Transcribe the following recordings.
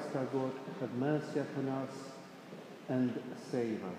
our God, have mercy upon us and save us.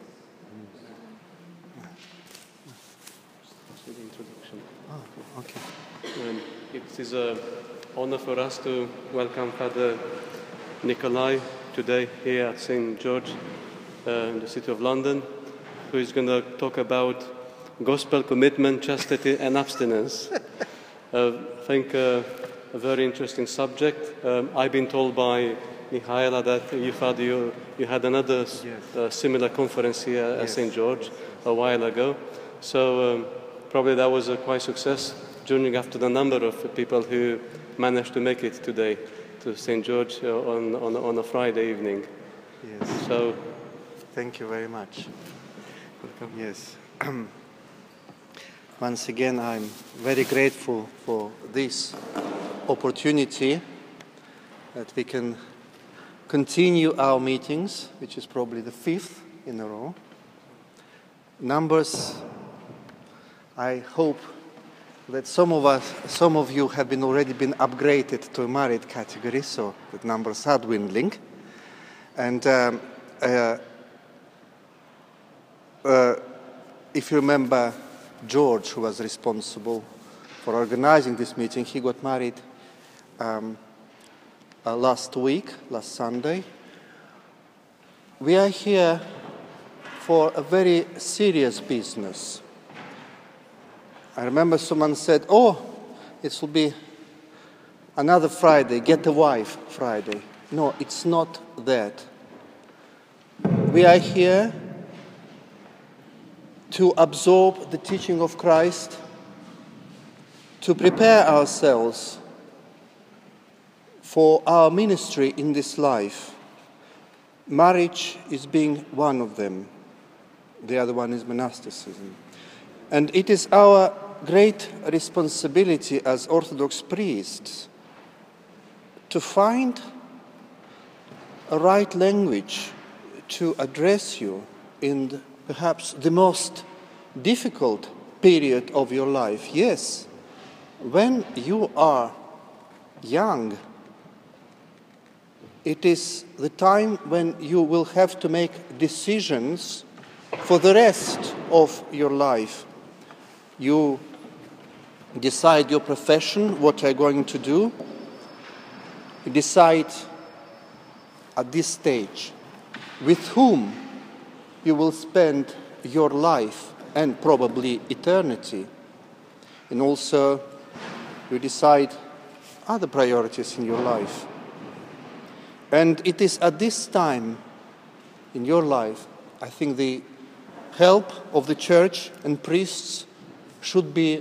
The introduction. Oh, okay. It is an honor for us to welcome Father Nikolai today here at St. George in the city of London, who is going to talk about gospel commitment, chastity and abstinence. I think a very interesting subject. I've been told by Mihaela that you had another similar conference here at St. George a while ago. So probably that was a quite success, journeying after the number of people who managed to make it today to St. George on a Friday evening. Yes. So, thank you very much. welcome. Yes. Once again, I'm very grateful for this opportunity that we can continue our meetings, which is probably the 5th in a row. Numbers, I hope that some of you have already been upgraded to a married category, so the numbers are dwindling. And if you remember George, who was responsible for organizing this meeting, he got married last Sunday. We are here for a very serious business. I remember someone said, oh, it will be another Friday, get a wife Friday. No, it's not that. We are here to absorb the teaching of Christ, to prepare ourselves for our ministry in this life. Marriage is being one of them. The other one is monasticism. And it is our great responsibility as Orthodox priests to find a right language to address you in perhaps the most difficult period of your life. Yes, when you are young, it is the time when you will have to make decisions for the rest of your life. You decide your profession, what you're going to do. You decide at this stage with whom you will spend your life and probably eternity. And also you decide other priorities in your life. And it is at this time in your life, I think the help of the church and priests should be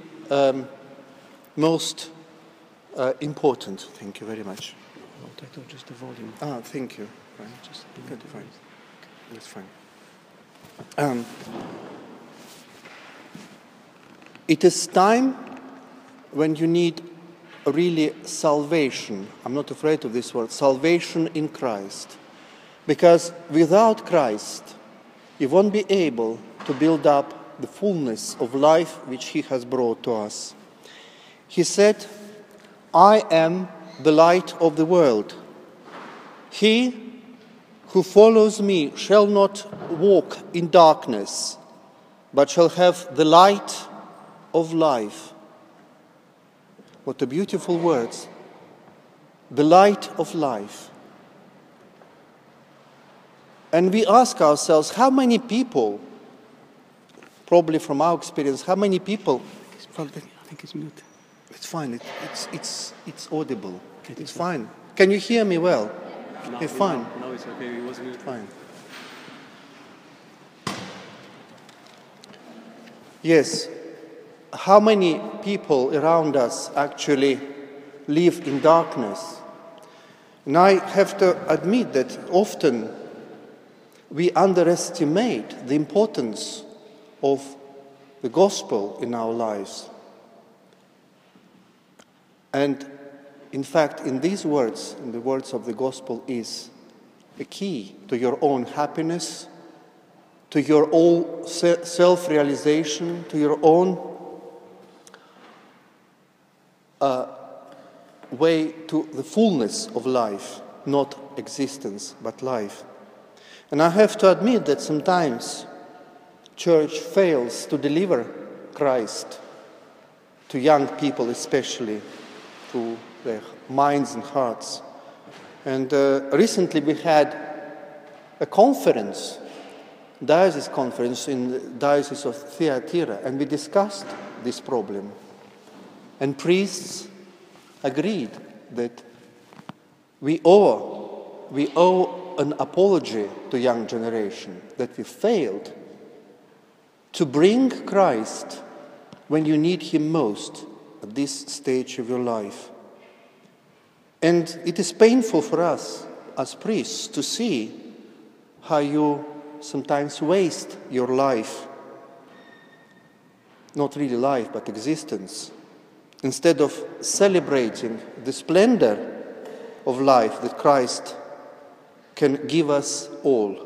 most important. Thank you very much. I thought just the volume. Ah, thank you. Right. Just Good, fine. That's fine. It is time when you need really salvation. I'm not afraid of this word, salvation in Christ. Because without Christ, you won't be able to build up the fullness of life which He has brought to us. He said, I am the light of the world. He who follows me shall not walk in darkness, but shall have the light of life. What a beautiful words. The light of life. And we ask ourselves, how many people, probably from our experience, how many people... I think it's mute. It's fine. It's audible. It's fine. Can you hear me well? No, it's fine. No, it's okay. It was mute. Fine. Yes. How many people around us actually live in darkness? And I have to admit that often we underestimate the importance of the gospel in our lives. And in fact, in these words, in the words of the gospel, is a key to your own happiness, to your own self-realization, to your own way to the fullness of life. not existence, but life. And I have to admit that sometimes church fails to deliver Christ to young people, especially to their minds and hearts. And recently we had a conference, diocese conference in the Diocese of Thyatira, and we discussed this problem. And priests agreed that we owe an apology to young generation, that we failed to bring Christ when you need him most at this stage of your life. And it is painful for us as priests to see how you sometimes waste your life, not really life, but existence, instead of celebrating the splendor of life that Christ can give us all.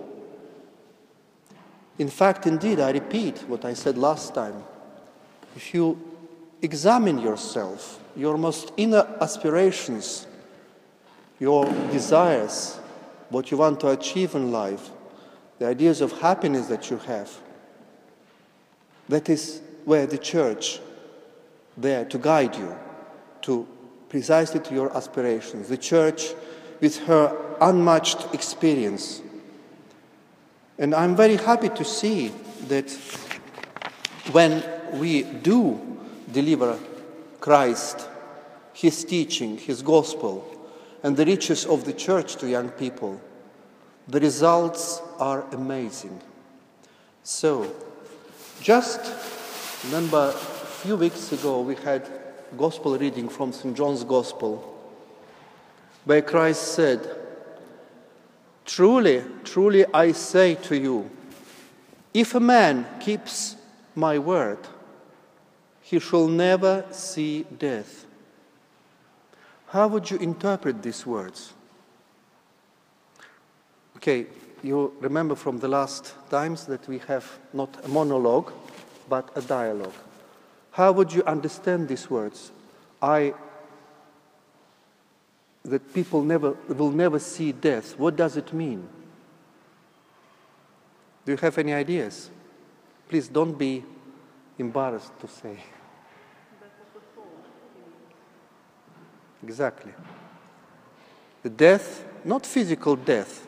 In fact, indeed, I repeat what I said last time. If you examine yourself, your most inner aspirations, your desires, what you want to achieve in life, the ideas of happiness that you have, that is where the church there to guide you to precisely to your aspirations. The church with her unmatched experience. And I'm very happy to see that when we do deliver Christ, his teaching, his gospel, and the riches of the church to young people, the results are amazing. So, just remember, a few weeks ago we had gospel reading from St. John's Gospel, where Christ said, "Truly, truly I say to you, if a man keeps my word, he shall never see death." How would you interpret these words? Okay, you remember from the last times that we have not a monologue, but a dialogue. How would you understand these words? That people will never see death. What does it mean? Do you have any ideas? Please don't be embarrassed to say. Exactly. The death, not physical death,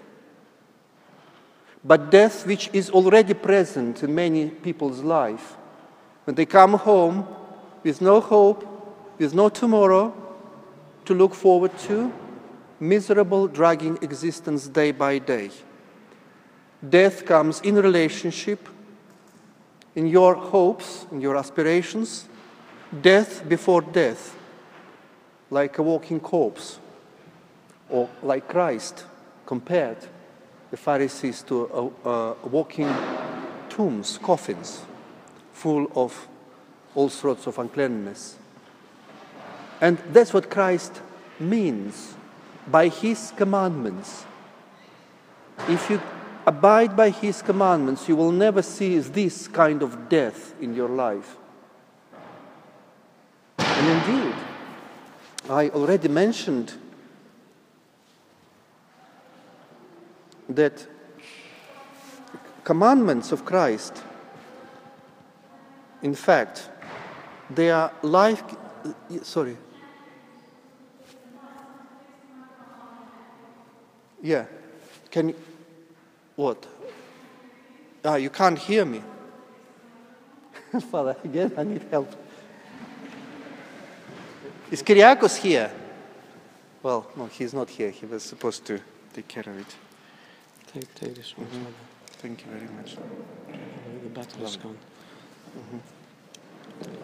but death which is already present in many people's life. When they come home with no hope, with no tomorrow to look forward to, miserable, dragging existence day by day. Death comes in relationship, in your hopes, in your aspirations. Death before death, like a walking corpse, or like Christ compared the Pharisees to walking tombs, coffins, full of all sorts of uncleanness. And that's what Christ means by his commandments. If you abide by his commandments, you will never see this kind of death in your life. And indeed, I already mentioned that commandments of Christ, in fact, they are life. Sorry. Yeah. Can you? What? You can't hear me. Father, again, I need help. Is Kyriakos here? Well, no, he's not here. He was supposed to take care of it. Take this one. Mm-hmm. Thank you very much. The battle is gone. Mm-hmm.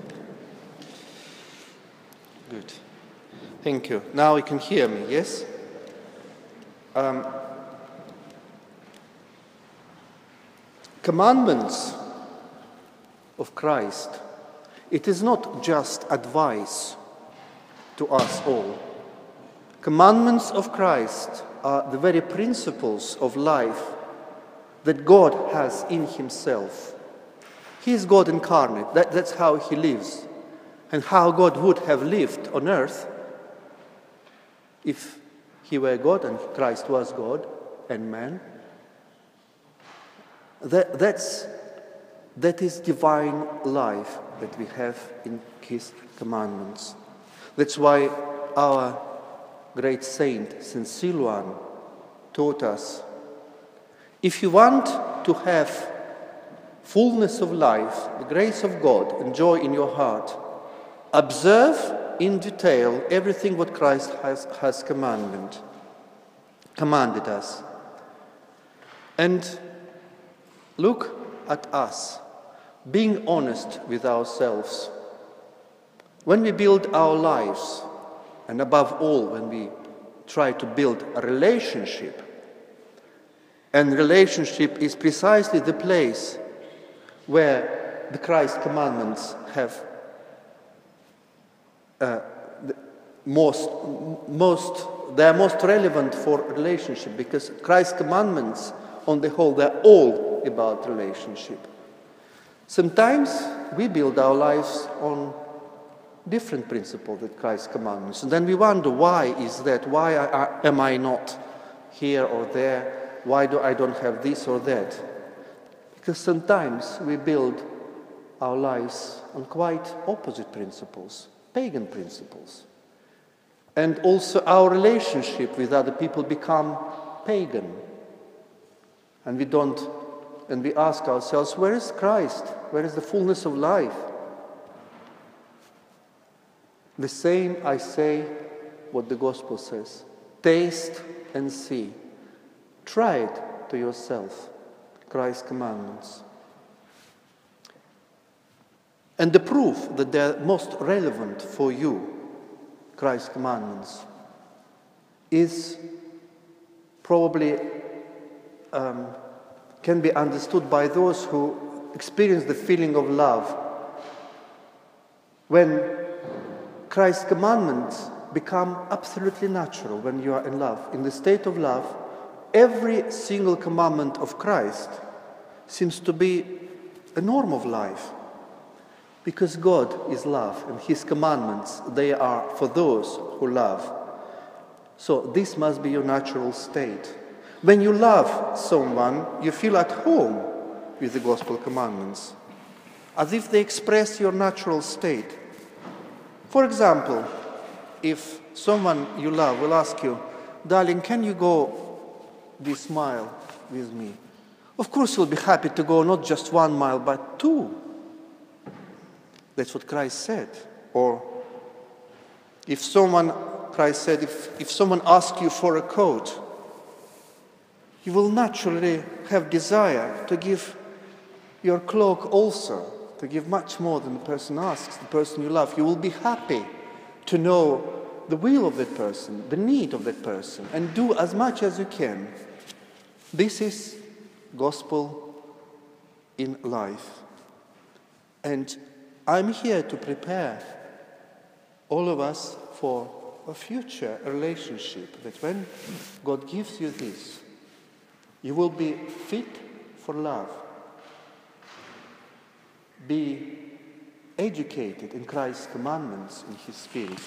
Good. Thank you. Now you can hear me, yes? Commandments of Christ, it is not just advice to us all. Commandments of Christ are the very principles of life that God has in himself. He is God incarnate. That's how he lives. And how God would have lived on earth if He were God and Christ was God and man. That is divine life that we have in His commandments. That's why our great saint, Saint Silouan, taught us, if you want to have fullness of life, the grace of God and joy in your heart, observe in detail everything what Christ has commanded us. And look at us, being honest with ourselves. When we build our lives, and above all, when we try to build a relationship, and relationship is precisely the place where the Christ commandments have they are most relevant for relationship, because Christ's commandments on the whole, they're all about relationship. Sometimes we build our lives on different principles than Christ's commandments, and then we wonder, why is that? Why am I not here or there? Why I don't have this or that? Because sometimes we build our lives on quite opposite principles, pagan principles. And also our relationship with other people become pagan. And we ask ourselves, where is Christ? Where is the fullness of life? The same I say what the Gospel says. Taste and see. Try it to yourself, Christ's commandments. And the proof that they're most relevant for you, Christ's commandments, is probably can be understood by those who experience the feeling of love. When Christ's commandments become absolutely natural when you are in love, in the state of love, every single commandment of Christ seems to be a norm of life. Because God is love, and His commandments, they are for those who love. So this must be your natural state. When you love someone, you feel at home with the Gospel commandments, as if they express your natural state. For example, if someone you love will ask you, darling, can you go this mile with me? Of course you'll be happy to go not just 1 mile, but 2. That's what Christ said. Or if someone, Christ said, if someone asks you for a coat, you will naturally have desire to give your cloak also, to give much more than the person asks, the person you love. You will be happy to know the will of that person, the need of that person, and do as much as you can. This is gospel in life. And I'm here to prepare all of us for a future relationship, that when God gives you this, you will be fit for love. Be educated in Christ's commandments, in His Spirit.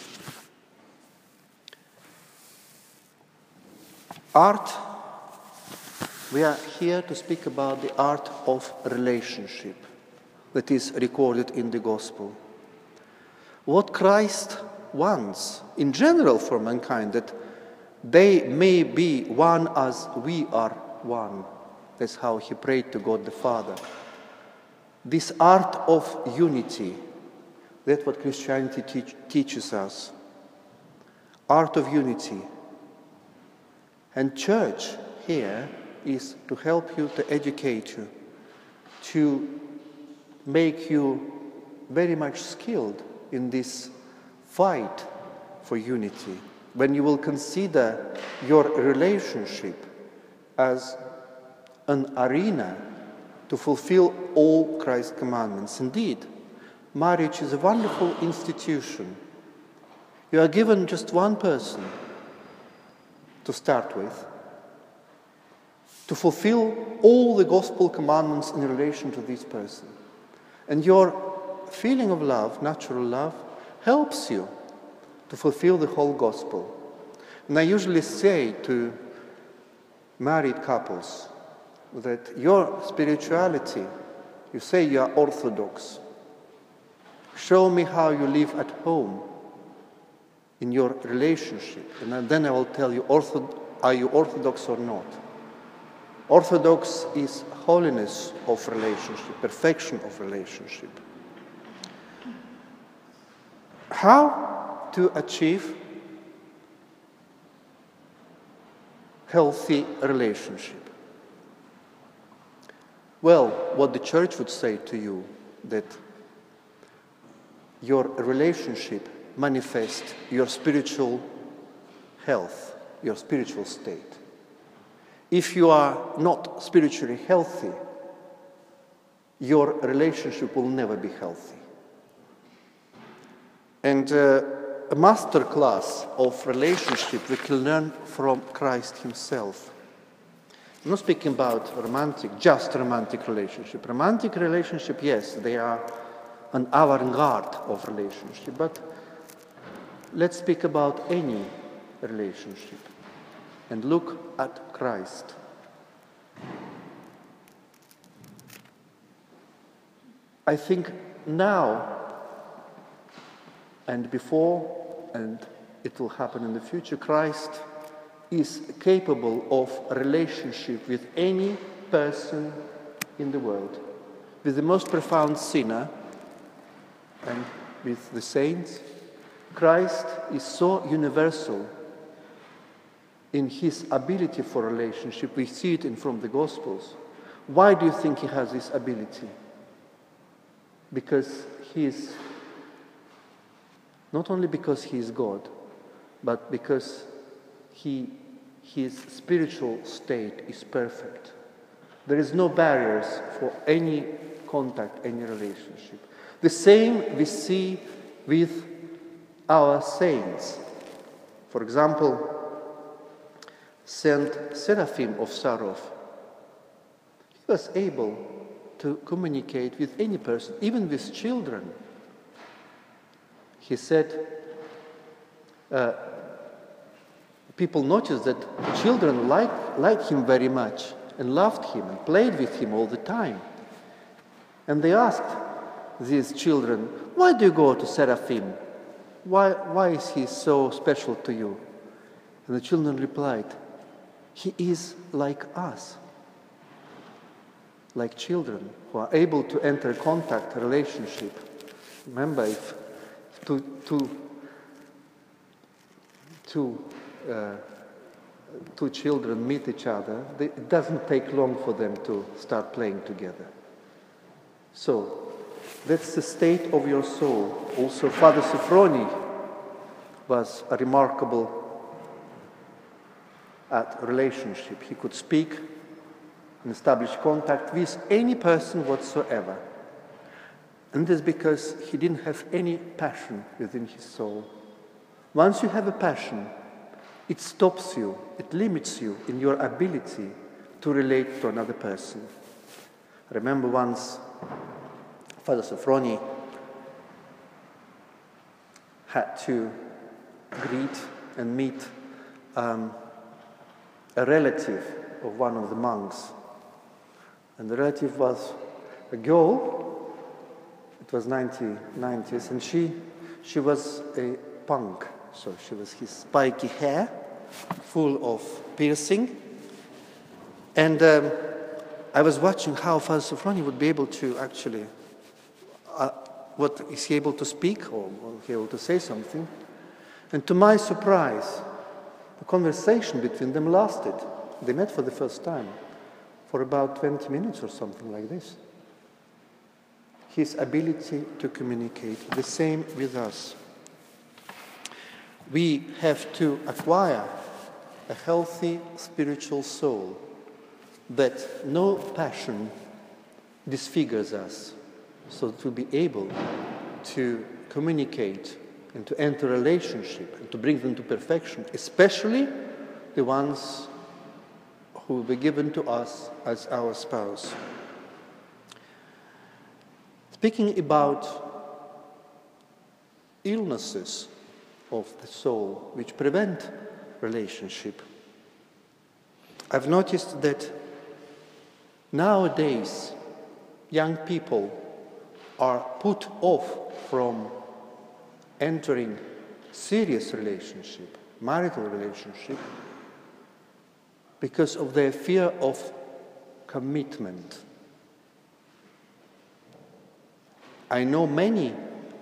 Art, we are here to speak about the art of relationship that is recorded in the Gospel. What Christ wants in general for mankind, that they may be one as we are one. That's how He prayed to God the Father. This art of unity, that's what Christianity teaches us. Art of unity. And church here is to help you, to educate you, to make you very much skilled in this fight for unity. When you will consider your relationship as an arena to fulfill all Christ's commandments. Indeed, marriage is a wonderful institution. You are given just one person to start with, to fulfill all the gospel commandments in relation to this person. And your feeling of love, natural love, helps you to fulfill the whole gospel. And I usually say to married couples that your spirituality, you say you are Orthodox. Show me how you live at home in your relationship, and then I will tell you, are you Orthodox or not? Orthodox is holiness of relationship, perfection of relationship. How to achieve healthy relationship? Well, what the church would say to you, that your relationship manifests your spiritual health, your spiritual state. If you are not spiritually healthy, your relationship will never be healthy. And a master class of relationship we can learn from Christ himself. I'm not speaking about just romantic relationship. Romantic relationship, yes, they are an avant-garde of relationship, but let's speak about any relationship and look at Christ. I think now and before, and it will happen in the future, Christ is capable of a relationship with any person in the world, with the most profound sinner and with the saints. Christ is so universal in his ability for relationship. We see it from the Gospels. Why do you think he has this ability? Because he is, not only because he is God, but because his spiritual state is perfect. There is no barriers for any contact, any relationship. The same we see with our saints. For example, Saint Seraphim of Sarov, he was able to communicate with any person, even with children. He said, people noticed that children liked him very much and loved him and played with him all the time. And they asked these children, why do you go to Seraphim? Why is he so special to you? And the children replied, he is like us, like children who are able to enter contact, relationship. Remember, if two children meet each other, it doesn't take long for them to start playing together. So, that's the state of your soul. Also, Father Sophrony was a remarkable at relationship. He could speak and establish contact with any person whatsoever. And this is because he didn't have any passion within his soul. Once you have a passion, it stops you, it limits you in your ability to relate to another person. I remember once Father Sophrony had to greet and meet a relative of one of the monks. And the relative was a girl, it was 1990s, and she was a punk. So she was his spiky hair, full of piercing. And I was watching how Father Sophrony would be able to actually, what is he able to speak or was he able to say something? And to my surprise, the conversation between them lasted. They met for the first time for about 20 minutes or something like this. His ability to communicate, the same with us. We have to acquire a healthy spiritual soul that no passion disfigures us, so to be able to communicate and to enter a relationship and to bring them to perfection, especially the ones who will be given to us as our spouse. Speaking about illnesses of the soul which prevent relationship. I've noticed that nowadays young people are put off from entering serious relationship, marital relationship, because of their fear of commitment. I know many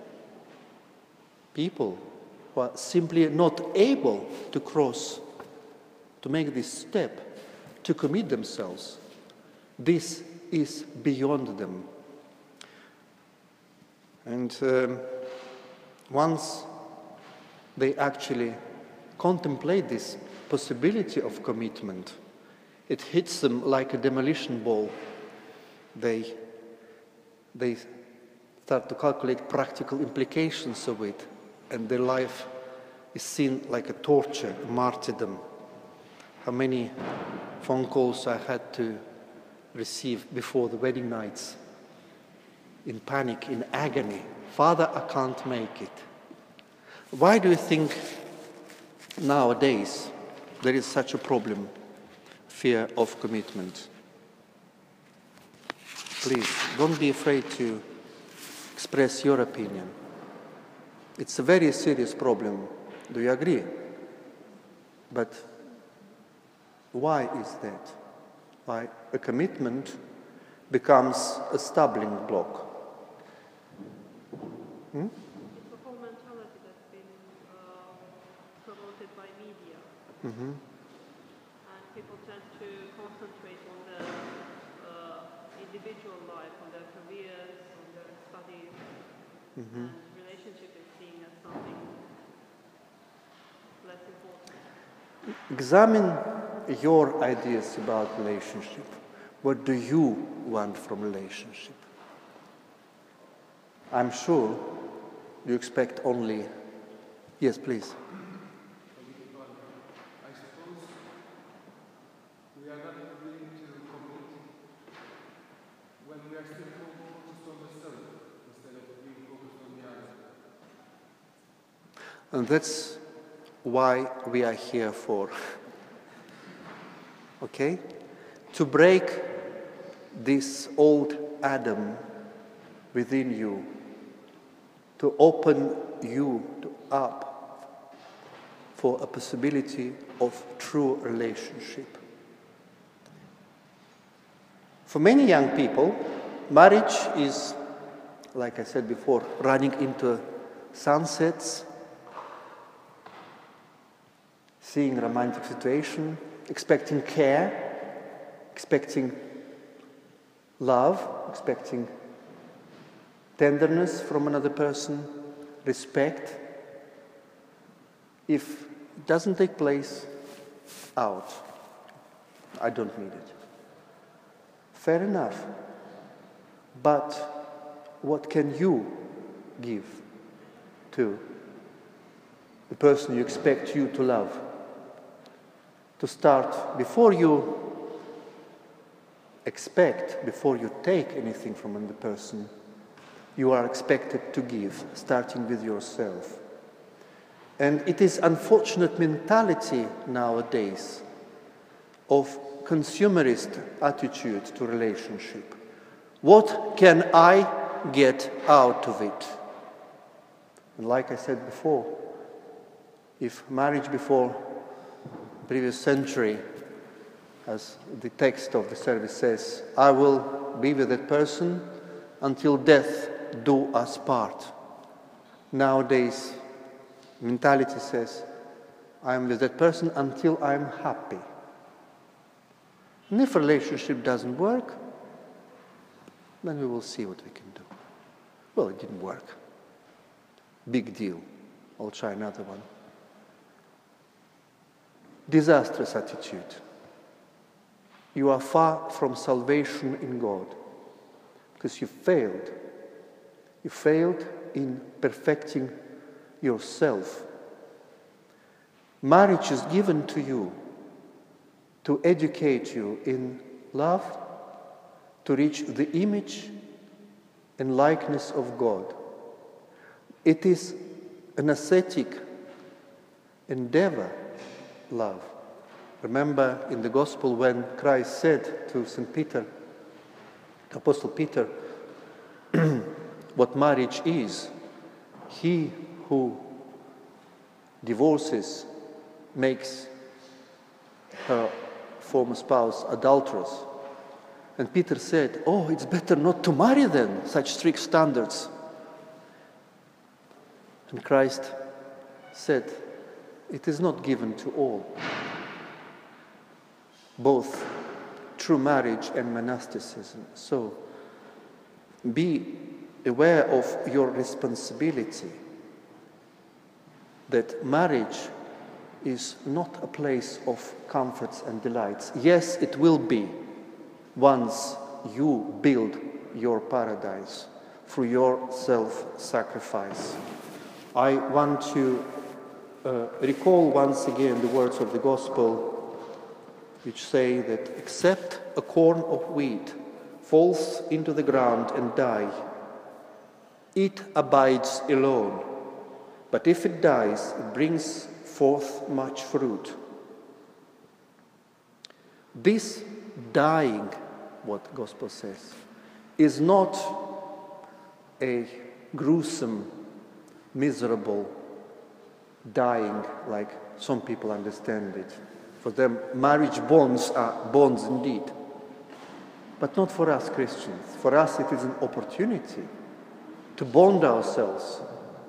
people who are simply not able to make this step, to commit themselves. This is beyond them. And once they actually contemplate this possibility of commitment, it hits them like a demolition ball. They start to calculate practical implications of it, and their life is seen like a torture, a martyrdom. How many phone calls I had to receive before the wedding nights, in panic, in agony. Father, I can't make it. Why do you think nowadays there is such a problem, fear of commitment? Please, don't be afraid to express your opinion. It's a very serious problem. Do you agree? But why is that? Why a commitment becomes a stumbling block? It's a whole mentality that's been promoted by media. And people tend to concentrate on their individual life, on their careers, on their studies, and relationship is seen as something less important. Examine your ideas about relationship. What do you want from relationship? I'm sure you expect only... Yes, please. I suppose we are not willing to commit when we are still focused on the self instead of being focused on the other. And that's why we are here for. Okay? To break this old Adam within you, to open you up for a possibility of true relationship. For many young people, marriage is, like I said before, running into sunsets, seeing a romantic situation, expecting care, expecting love, expecting tenderness from another person, respect. If it doesn't take place, out. I don't need it. Fair enough. But what can you give to the person you expect you to love? To start, before you expect, before you take anything from another person, you are expected to give, starting with yourself. And it is unfortunate mentality nowadays of consumerist attitude to relationship. What can I get out of it? And like I said before, if marriage before previous century, as the text of the service says, I will be with that person until death do us part. Nowadays, mentality says, I am with that person until I am happy. And if a relationship doesn't work, then we will see what we can do. Well, it didn't work. Big deal. I'll try another one. Disastrous attitude. You are far from salvation in God because you failed. You failed in perfecting yourself. Marriage is given to you to educate you in love, to reach the image and likeness of God. It is an ascetic endeavor love. Remember in the Gospel when Christ said to St. Peter, Apostle Peter, what marriage is. He who divorces makes her former spouse adulterous. And Peter said, oh, it's better not to marry then, such strict standards. And Christ said, it is not given to all. Both true marriage and monasticism. So be aware of your responsibility, that marriage is not a place of comforts and delights. Yes, it will be once you build your paradise through your self-sacrifice. I want to recall once again the words of the Gospel, which say that except a corn of wheat falls into the ground and dies, it abides alone. But if it dies, it brings forth much fruit. This dying, what Gospel says, is not a gruesome, miserable dying like some people understand it. For them, marriage bonds are bonds indeed. But not for us Christians. For us, it is an opportunity to bond ourselves,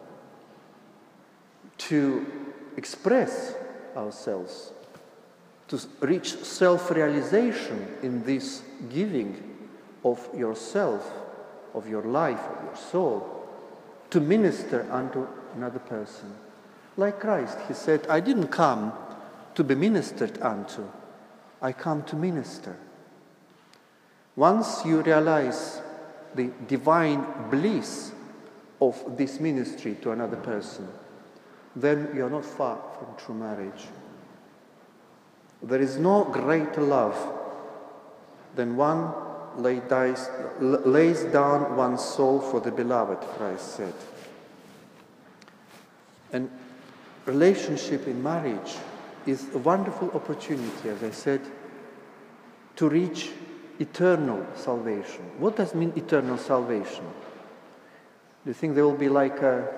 to express ourselves, to reach self-realization in this giving of yourself, of your life, of your soul, to minister unto another person. Like Christ, he said, I didn't come to be ministered unto, I come to minister. Once you realize the divine bliss of this ministry to another person, then you are not far from true marriage. There is no greater love than one lays down one's soul for the beloved, Christ said. And relationship in marriage is a wonderful opportunity, as I said, to reach eternal salvation. What does it mean, eternal salvation? Do you think there will be like a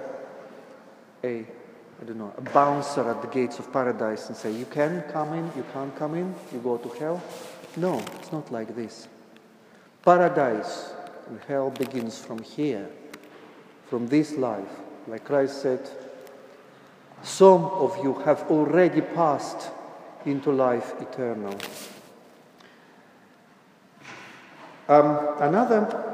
bouncer at the gates of paradise and say, you can come in, you can't come in, you go to hell? No, it's not like this. Paradise and hell begins from here, from this life. Like Christ said, some of you have already passed into life eternal. Another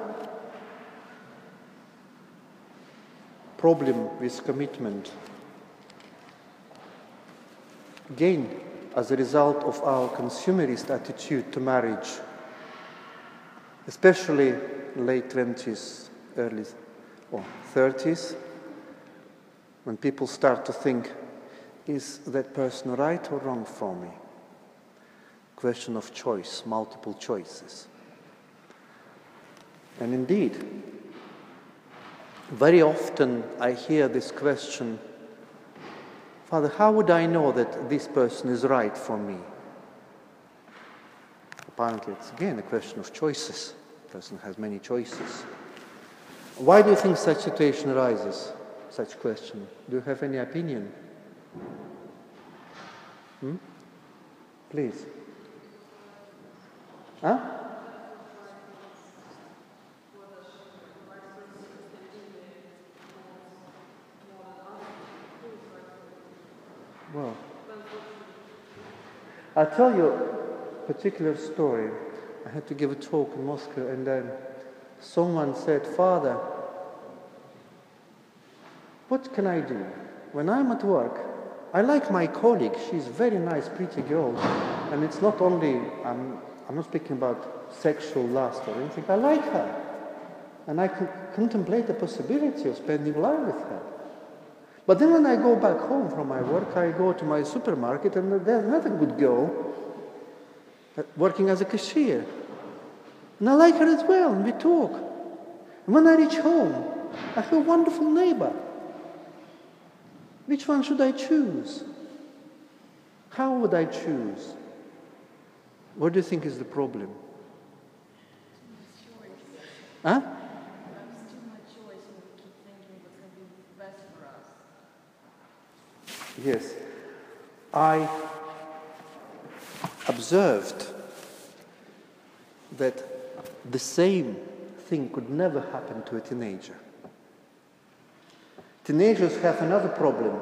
problem with commitment, again, as a result of our consumerist attitude to marriage, especially late 20s, early 30s, when people start to think, is that person right or wrong for me? Question of choice, multiple choices. And indeed, very often I hear this question, Father, how would I know that this person is right for me? Apparently, it's again a question of choices. The person has many choices. Why do you think such situation arises, such question? Do you have any opinion? Please. Huh? Well, I'll tell you a particular story. I had to give a talk in Moscow, and then someone said, Father, what can I do? When I'm at work, I like my colleague. She's a very nice, pretty girl. And it's not only, I'm not speaking about sexual lust or anything. I like her. And I could contemplate the possibility of spending life with her. But then when I go back home from my work, I go to my supermarket and there's another good girl working as a cashier. And I like her as well, and we talk. And when I reach home, I have a wonderful neighbor. Which one should I choose? How would I choose? What do you think is the problem? Huh? There's too much choice and we keep thinking what's going to be best for us. Yes. I observed that the same thing could never happen to a teenager. Teenagers have another problem,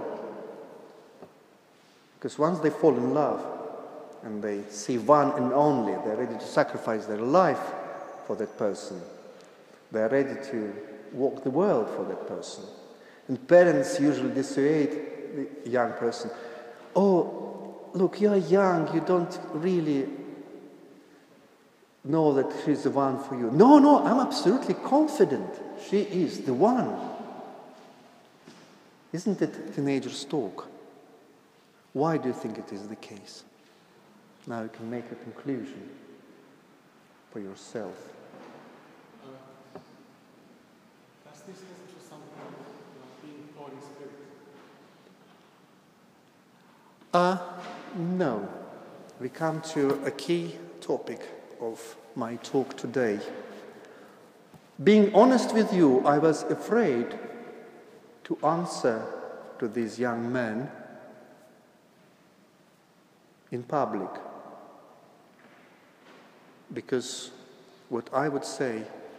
because once they fall in love and they see one and only, they're ready to sacrifice their life for that person. They're ready to walk the world for that person. And parents usually dissuade the young person. Oh, look, you're young, you don't really know that she's the one for you. No, I'm absolutely confident she is the one. Isn't it teenagers' talk? Why do you think it is the case? Now you can make a conclusion for yourself. Does this have to something being Holy Spirit? No. We come to a key topic of my talk today. Being honest with you, I was afraid to answer to these young men in public, because what I would say,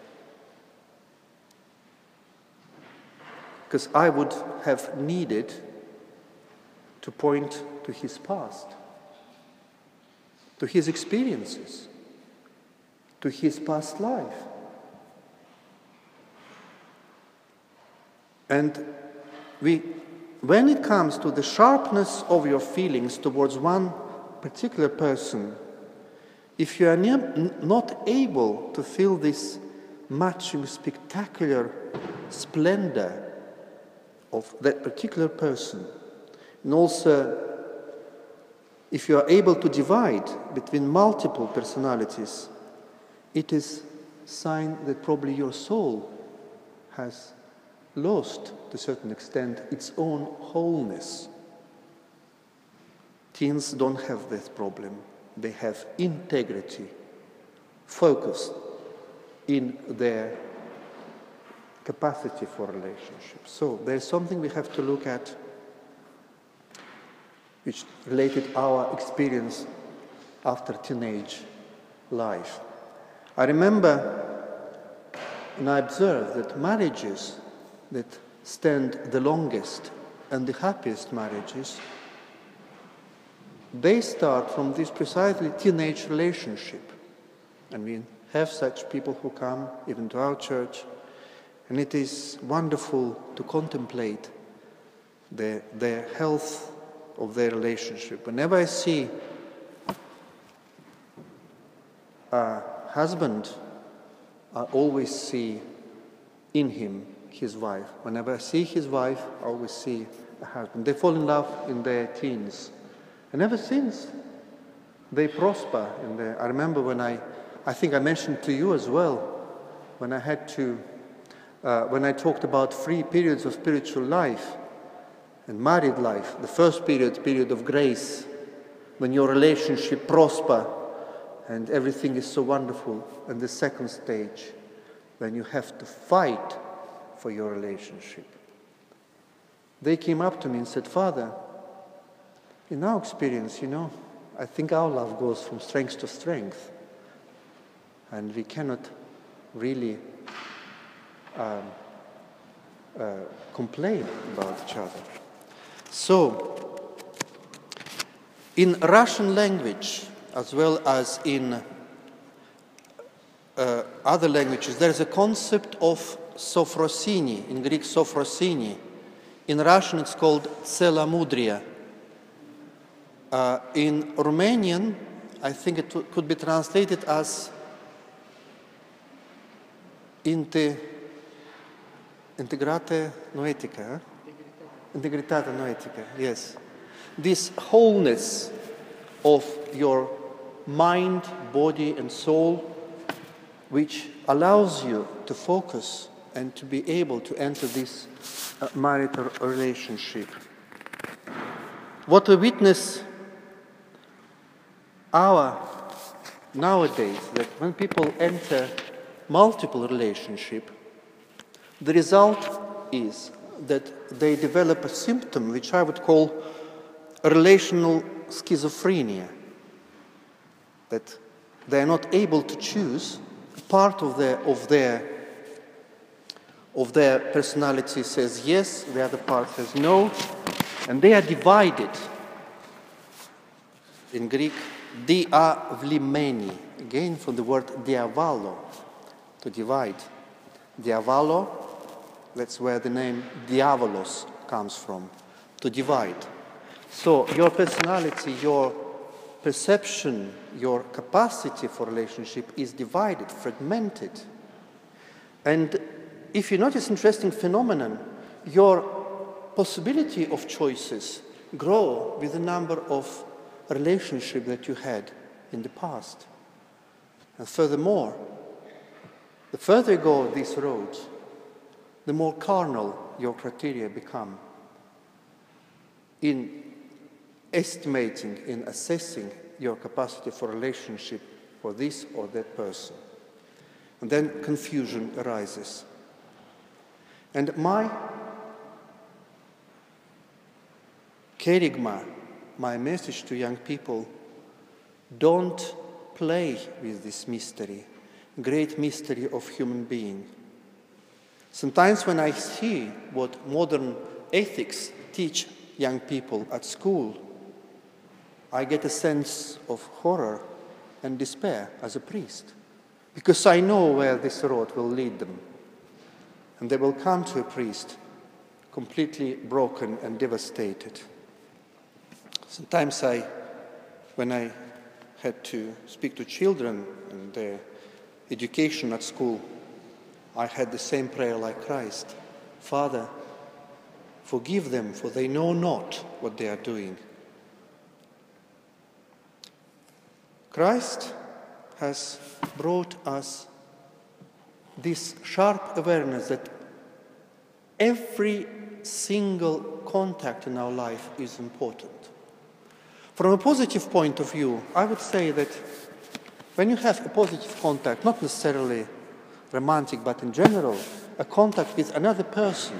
because I would have needed to point to his past, to his experiences, to his past life. And when it comes to the sharpness of your feelings towards one particular person, if you are not able to feel this matching spectacular splendor of that particular person, and also if you are able to divide between multiple personalities, it is a sign that probably your soul has lost, to a certain extent, its own wholeness. Teens don't have this problem. They have integrity, focus in their capacity for relationships. So there's something we have to look at which related our experience after teenage life. I remember and I observed that marriages that stand the longest and the happiest marriages, they start from this precisely teenage relationship. And we have such people who come even to our church, and it is wonderful to contemplate the health of their relationship. Whenever I see a husband, I always see in him his wife. Whenever I see his wife, I always see a husband. They fall in love in their teens. And ever since, they prosper. I remember when I think I mentioned to you as well, when I talked about 3 periods of spiritual life and married life. The first period of grace, when your relationship prosper and everything is so wonderful. And the second stage, when you have to fight for your relationship. They came up to me and said, Father, in our experience, I think our love goes from strength to strength. And we cannot really complain about each other. So, in Russian language, as well as in other languages, there is a concept of sophrosini, in Greek sophrosini. In Russian it's called tselamudria. In Romanian, I think it could be translated as integrate noetica. Integritate noetica, yes. This wholeness of your mind, body, and soul, which allows you to focus and to be able to enter this marital relationship. What we witness nowadays, that when people enter multiple relationship, the result is that they develop a symptom which I would call relational schizophrenia, that they are not able to choose. Part of their personality says yes, the other part says no, and they are divided. In Greek, diavlimeni, again from the word diavalo, to divide. Diavalo, that's where the name diavolos comes from, to divide. So your personality, your perception, your capacity for relationship is divided, fragmented. And if you notice interesting phenomenon, your possibility of choices grow with the number of relationships that you had in the past. And furthermore, the further you go these roads, the more carnal your criteria become in estimating, in assessing your capacity for relationship for this or that person. And then confusion arises. And my kerygma, my message to young people, don't play with this mystery, great mystery of human being. Sometimes when I see what modern ethics teach young people at school, I get a sense of horror and despair as a priest, because I know where this road will lead them. And they will come to a priest completely broken and devastated. Sometimes when I had to speak to children and their education at school, I had the same prayer like Christ. Father, forgive them, for they know not what they are doing. Christ has brought us this sharp awareness that every single contact in our life is important. From a positive point of view, I would say that when you have a positive contact, not necessarily romantic, but in general, a contact with another person,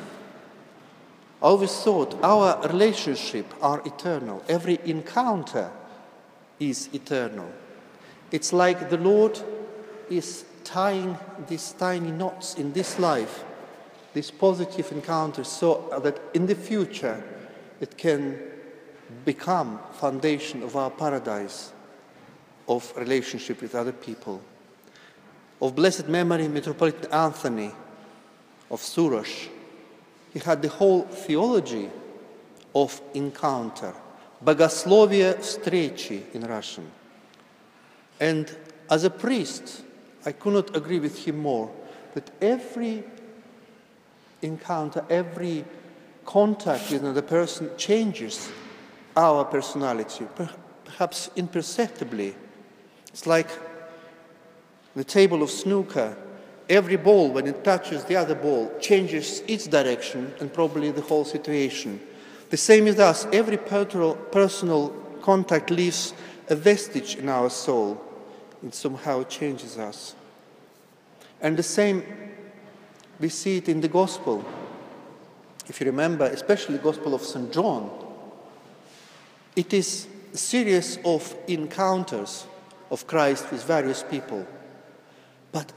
I always thought our relationships are eternal. Every encounter is eternal. It's like the Lord is tying these tiny knots in this life, these positive encounters, so that in the future it can become foundation of our paradise of relationship with other people. Of blessed memory, Metropolitan Anthony of Surosh, he had the whole theology of encounter, Bogoslovie встречи in Russian. And as a priest, I could not agree with him more, that every encounter, every contact with another person changes our personality, perhaps imperceptibly. It's like the table of snooker. Every ball, when it touches the other ball, changes its direction and probably the whole situation. The same with us. Every personal contact leaves a vestige in our soul. It somehow changes us. And the same, we see it in the Gospel. If you remember, especially the Gospel of St. John, it is a series of encounters of Christ with various people. But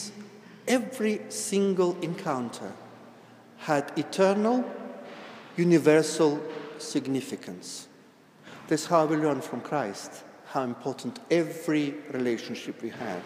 every single encounter had eternal, universal significance. That's how we learn from Christ, how important every relationship we have.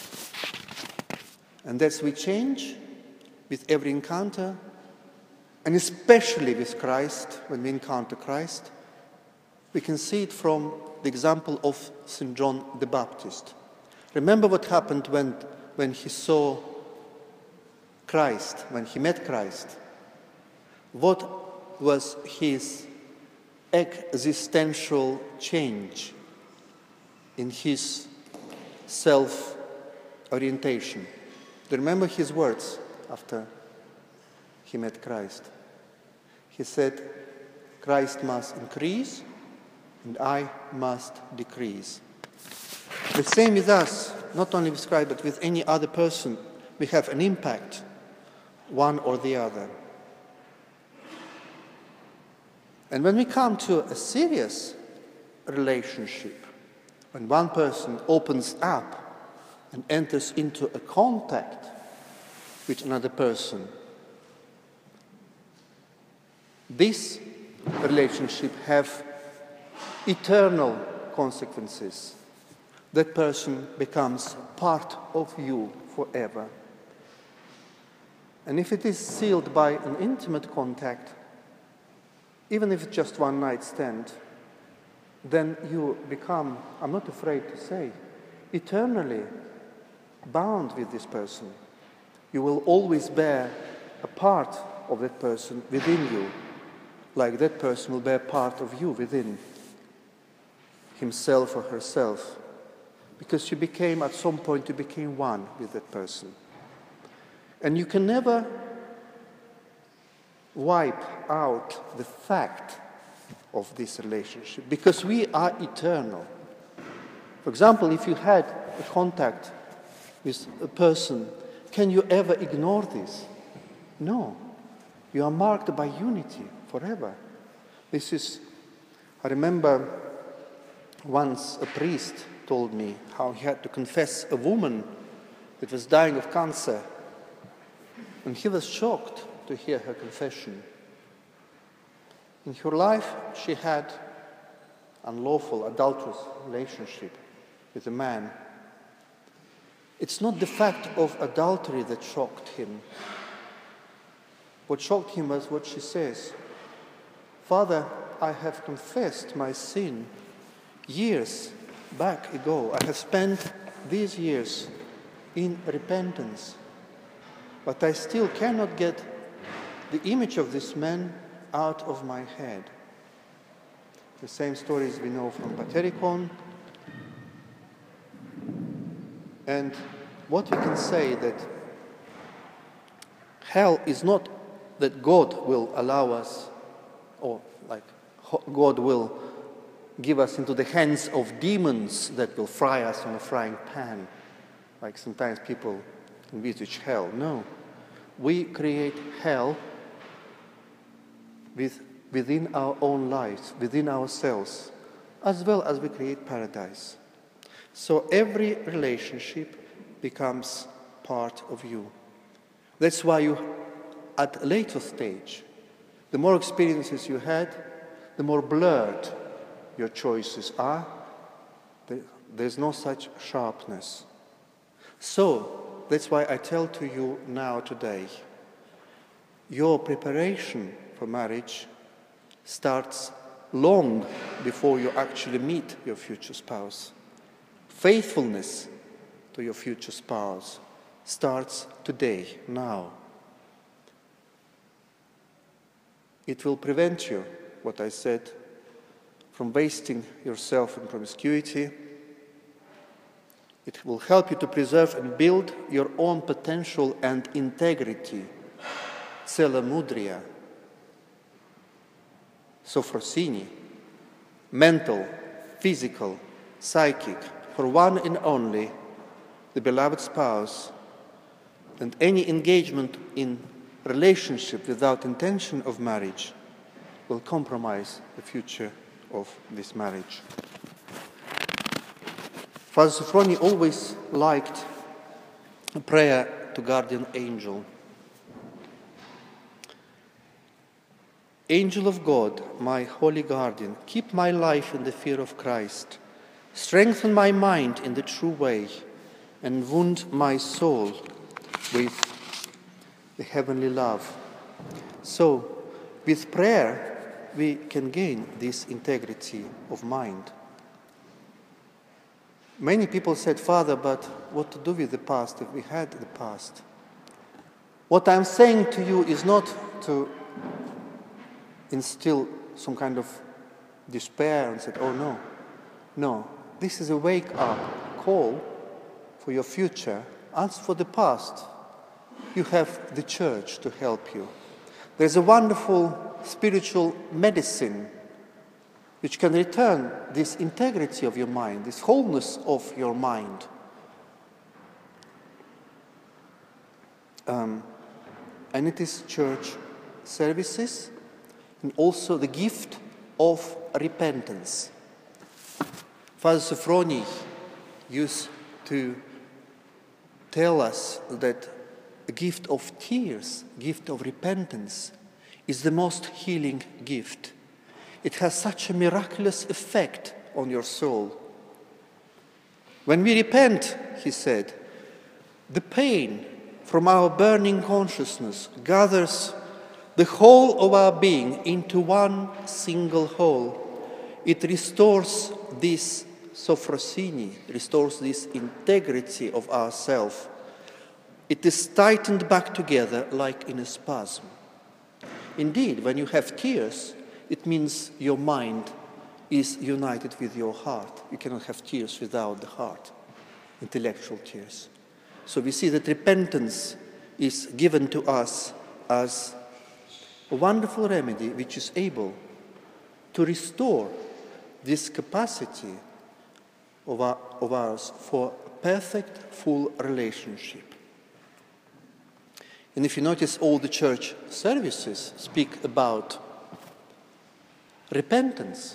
And that's we change with every encounter, and especially with Christ, when we encounter Christ, we can see it from the example of St. John the Baptist. Remember what happened when he saw Christ, when he met Christ. What was his existential change in his self-orientation? Do you remember his words after he met Christ? He said, Christ must increase and I must decrease. The same with us, not only with Christ, but with any other person. We have an impact, one or the other. And when we come to a serious relationship, when one person opens up and enters into a contact with another person, this relationship have eternal consequences. That person becomes part of you forever. And if it is sealed by an intimate contact, even if it's just one night stand, then you become, I'm not afraid to say, eternally bound with this person. You will always bear a part of that person within you, like that person will bear part of you within himself or herself. Because you became, at some point, you became one with that person. And you can never wipe out the fact of this relationship, because we are eternal. For example, if you had a contact with a person, can you ever ignore this? No. You are marked by unity forever. I remember once a priest told me how he had to confess a woman that was dying of cancer. And he was shocked to hear her confession. In her life, she had unlawful, adulterous relationship with a man. It's not the fact of adultery that shocked him. What shocked him was what she says. Father, I have confessed my sin years back ago. I have spent these years in repentance. But I still cannot get the image of this man out of my head. The same stories we know from Paterikon. And what we can say that hell is not that God will allow us, or like God will give us into the hands of demons that will fry us on a frying pan, like sometimes people envisage hell. No. We create hell within our own lives, within ourselves, as well as we create paradise. So every relationship becomes part of you. That's why you, at a later stage, the more experiences you had, the more blurred your choices are. There's no such sharpness. So, that's why I tell to you now today, your preparation for marriage starts long before you actually meet your future spouse. Faithfulness to your future spouse starts today, now. It will prevent you, what I said, from wasting yourself in promiscuity. It will help you to preserve and build your own potential and integrity, celamudria, sophrosini, mental, physical, psychic, for one and only, the beloved spouse. And any engagement in relationship without intention of marriage will compromise the future of this marriage. Father Sophroni always liked a prayer to guardian angel. Angel of God, my holy guardian, keep my life in the fear of Christ. Strengthen my mind in the true way, and wound my soul with the heavenly love. So, with prayer, we can gain this integrity of mind. Many people said, Father, but what to do with the past if we had the past? What I'm saying to you is not to instill some kind of despair and say, oh no. No, this is a wake-up call for your future. As for the past, you have the church to help you. There's a wonderful spiritual medicine which can return this integrity of your mind, this wholeness of your mind. And it is church services and also the gift of repentance. Father Sophrony used to tell us that the gift of tears, gift of repentance, is the most healing gift. It has such a miraculous effect on your soul. When we repent, he said, the pain from our burning consciousness gathers the whole of our being into one single whole. It restores this sophrosini, restores this integrity of ourself. It is tightened back together like in a spasm. Indeed, when you have tears, it means your mind is united with your heart. You cannot have tears without the heart, intellectual tears. So we see that repentance is given to us as a wonderful remedy which is able to restore this capacity of ours for perfect, full relationship. And if you notice, all the church services speak about repentance.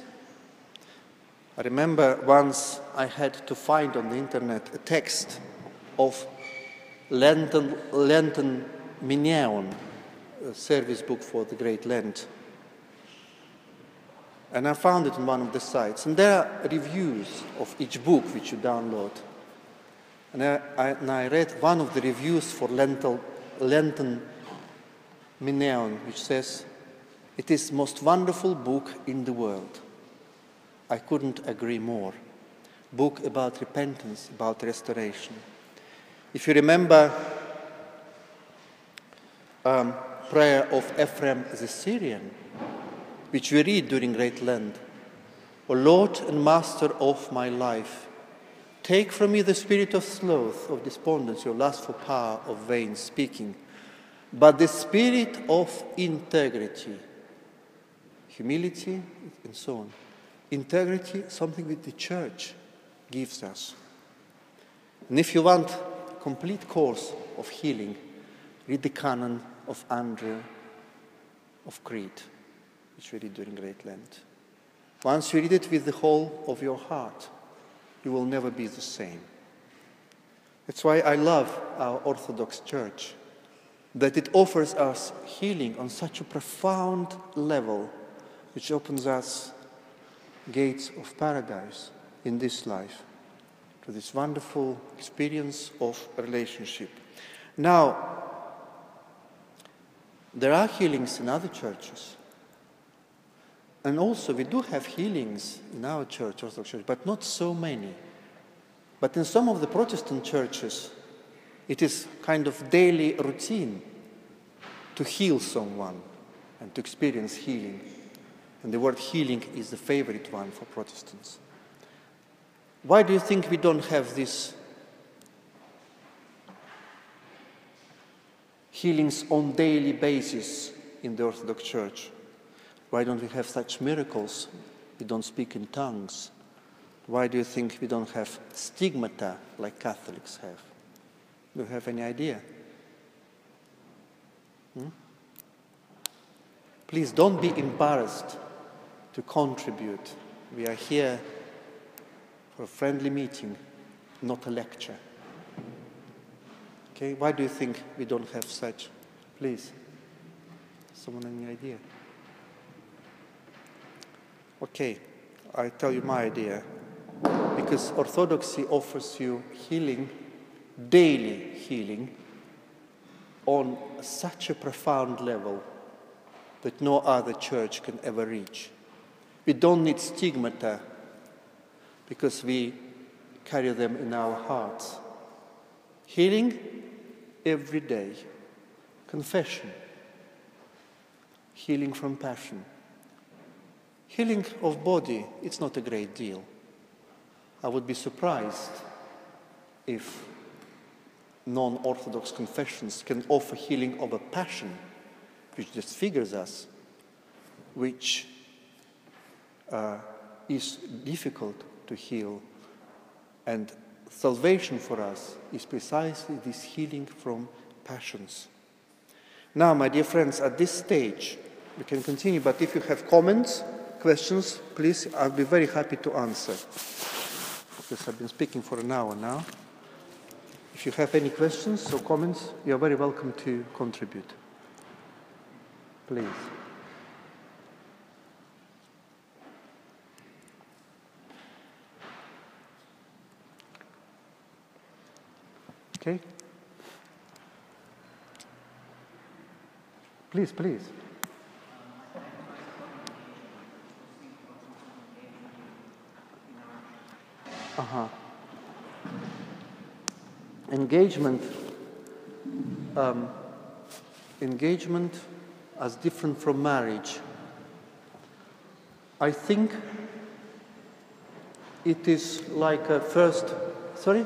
I remember once I had to find on the internet a text of Lenten Mineon, a service book for the Great Lent. And I found it on one of the sites. And there are reviews of each book which you download. And I read one of the reviews for Lenten Mineon, which says, "It is the most wonderful book in the world." I couldn't agree more. Book about repentance, about restoration. If you remember prayer of Ephraim the Syrian, which we read during Great Lent, "O Lord and Master of my life, take from me the spirit of sloth, of despondency, of lustful power, of vain speaking, but the spirit of integrity," humility, and so on. Integrity, something that the church gives us. And if you want a complete course of healing, read the canon of Andrew of Crete, which we read during Great Lent. Once you read it with the whole of your heart, you will never be the same. That's why I love our Orthodox Church, that it offers us healing on such a profound level, which opens us gates of paradise in this life, to this wonderful experience of relationship. Now, there are healings in other churches. And also we do have healings in our church, Orthodox Church, but not so many. But in some of the Protestant churches, it is kind of daily routine to heal someone and to experience healing. And the word healing is the favorite one for Protestants. Why do you think we don't have these healings on daily basis in the Orthodox Church? Why don't we have such miracles? We don't speak in tongues. Why do you think we don't have stigmata like Catholics have? Do you have any idea? Please don't be embarrassed to contribute. We are here for a friendly meeting, not a lecture. Okay, why do you think we don't have such? Please, someone any idea? Okay, I tell you my idea. Because Orthodoxy offers you healing, daily healing, on such a profound level that no other church can ever reach. We don't need stigmata because we carry them in our hearts. Healing every day. Confession. Healing from passion. Healing of body, it's not a great deal. I would be surprised if non-Orthodox confessions can offer healing of a passion which disfigures us, which is difficult to heal. And salvation for us is precisely this healing from passions. Now, my dear friends, at this stage, we can continue, but if you have comments, questions, please, I'll be very happy to answer. Because I've been speaking for an hour now. If you have any questions or comments, you're very welcome to contribute. Please. Okay? Please, please. Engagement as different from marriage. I think it is like a first. Sorry?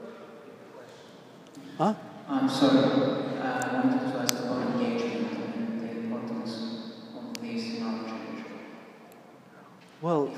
Huh? I'm sorry. I wanted to ask about engagement and the importance of this in our church. Well,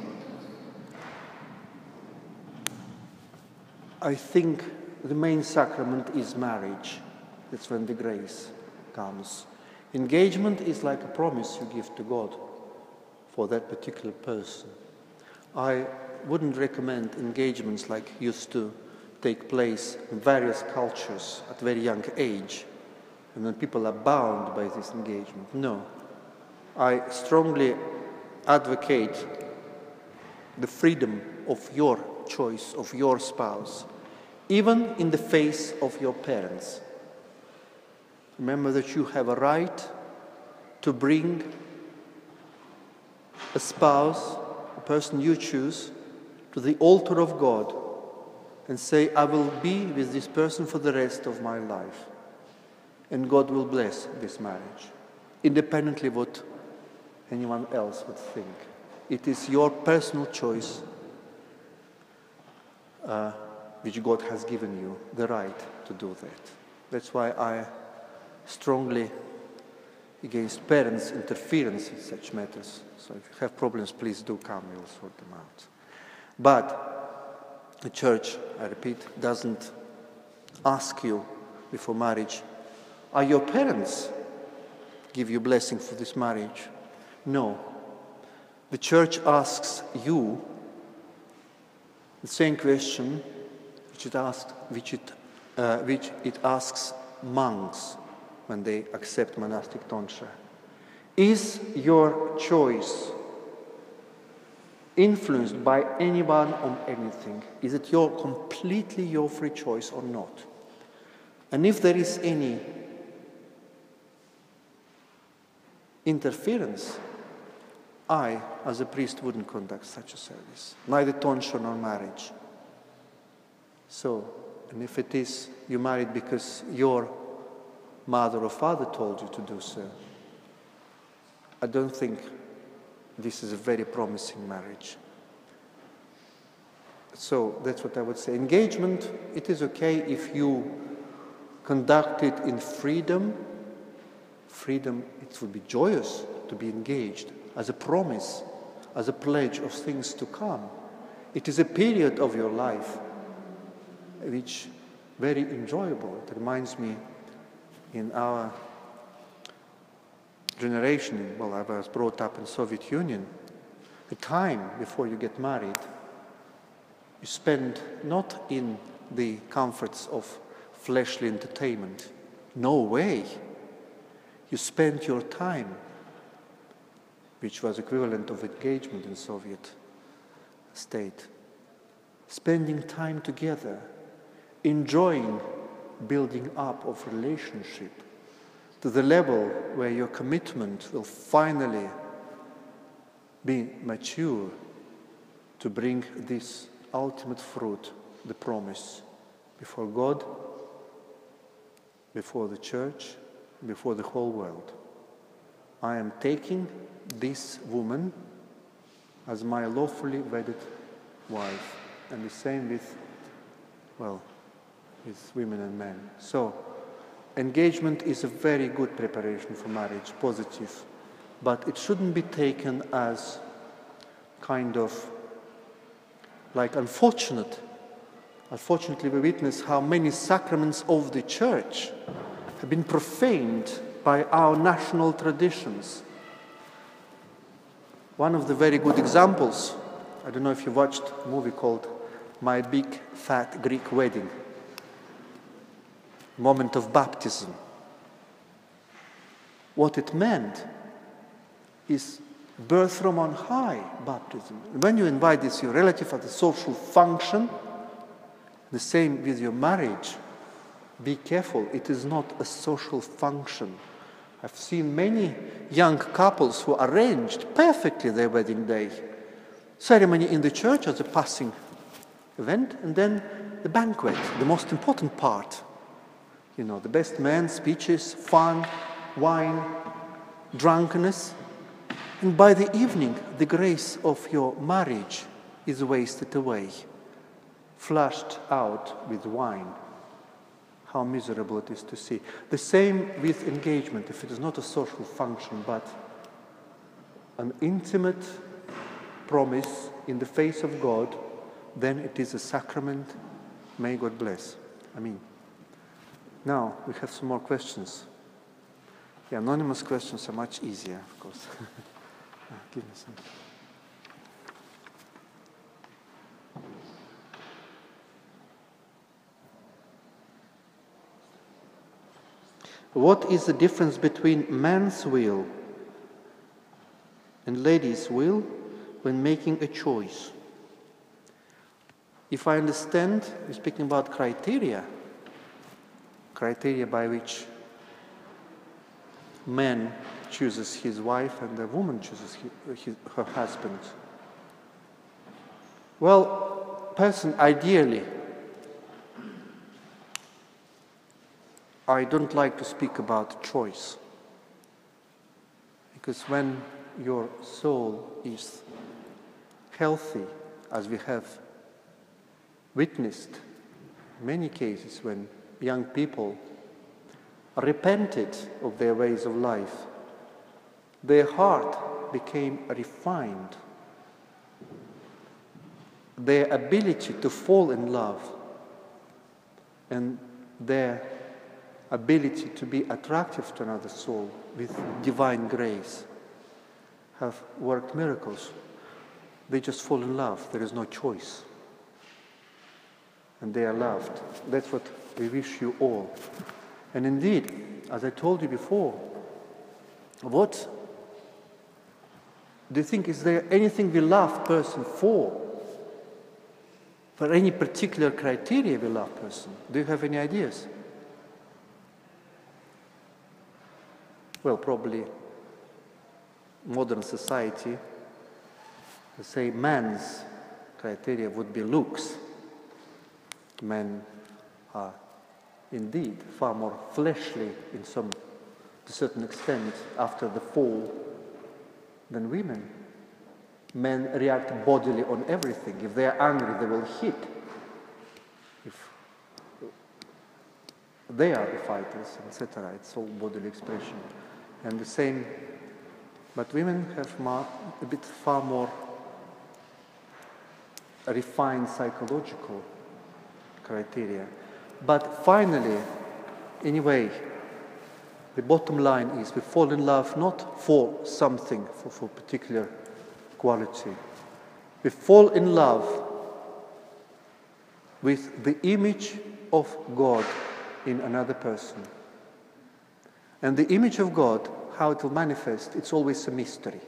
I think the main sacrament is marriage. That's when the grace comes. Engagement is like a promise you give to God for that particular person. I wouldn't recommend engagements like used to take place in various cultures at a very young age, and then people are bound by this engagement. No. I strongly advocate the freedom of your choice, of your spouse, even in the face of your parents. Remember that you have a right to bring a spouse, a person you choose, to the altar of God and say, I will be with this person for the rest of my life. And God will bless this marriage, independently of what anyone else would think. It is your personal choice which God has given you the right to do that. That's why I strongly against parents' interference in such matters. So if you have problems, please do come, we'll sort them out. But the church, I repeat, doesn't ask you before marriage, are your parents give you blessing for this marriage? No. The church asks you the same question which it asks monks when they accept monastic tonsure. Is your choice influenced by anyone on anything? Is it completely your free choice or not? And if there is any interference, I, as a priest, wouldn't conduct such a service, neither tonsure nor marriage. So, and if it is you married because your mother or father told you to do so, I don't think this is a very promising marriage. So that's what I would say. Engagement, it is okay if you conduct it in freedom. Freedom, it would be joyous to be engaged as a promise, as a pledge of things to come. It is a period of your life which very enjoyable. It reminds me in our generation, well, I was brought up in Soviet Union, the time before you get married, you spend not in the comforts of fleshly entertainment. No way. You spend your time, which was equivalent of engagement in Soviet state, spending time together, enjoying building up of relationship to the level where your commitment will finally be mature to bring this ultimate fruit, the promise, before God, before the church, before the whole world. I am taking this woman as my lawfully wedded wife, and the same with, well, with women and men. So, engagement is a very good preparation for marriage, positive, but it shouldn't be taken as kind of like unfortunately we witness how many sacraments of the Church have been profaned by our national traditions. One of the very good examples, I don't know if you watched a movie called My Big Fat Greek Wedding, moment of baptism. What it meant is birth from on high baptism. When you invite your relative at a social function, the same with your marriage, be careful, it is not a social function. I've seen many young couples who arranged perfectly their wedding day. Ceremony in the church as a passing event, and then the banquet, the most important part. You know, the best man, speeches, fun, wine, drunkenness. And by the evening, the grace of your marriage is wasted away, flushed out with wine. How miserable it is to see. The same with engagement. If it is not a social function, but an intimate promise in the face of God, then it is a sacrament. May God bless. Amen. Now, we have some more questions. The anonymous questions are much easier, of course. Give me some. What is the difference between man's will and lady's will when making a choice? If I understand, you're speaking about criteria by which man chooses his wife and the woman chooses her husband. Well, ideally, I don't like to speak about choice, because when your soul is healthy, as we have witnessed many cases when young people repented of their ways of life, their heart became refined. Their ability to fall in love and their ability to be attractive to another soul with divine grace have worked miracles. They just fall in love. There is no choice. And they are loved. That's what we wish you all. And indeed, as I told you before, what do you think, is there anything we love person for? For any particular criteria we love person? Do you have any ideas? Well, probably modern society, say man's criteria would be looks. Men are indeed far more fleshly to a certain extent after the fall than women. Men react bodily on everything. If they are angry, they will hit. If they are the fighters, etc. It's all bodily expression. And the same, but women have a bit far more refined psychological criteria. But finally, anyway, the bottom line is we fall in love not for something, for particular quality. We fall in love with the image of God in another person. And the image of God, how it will manifest, it's always a mystery.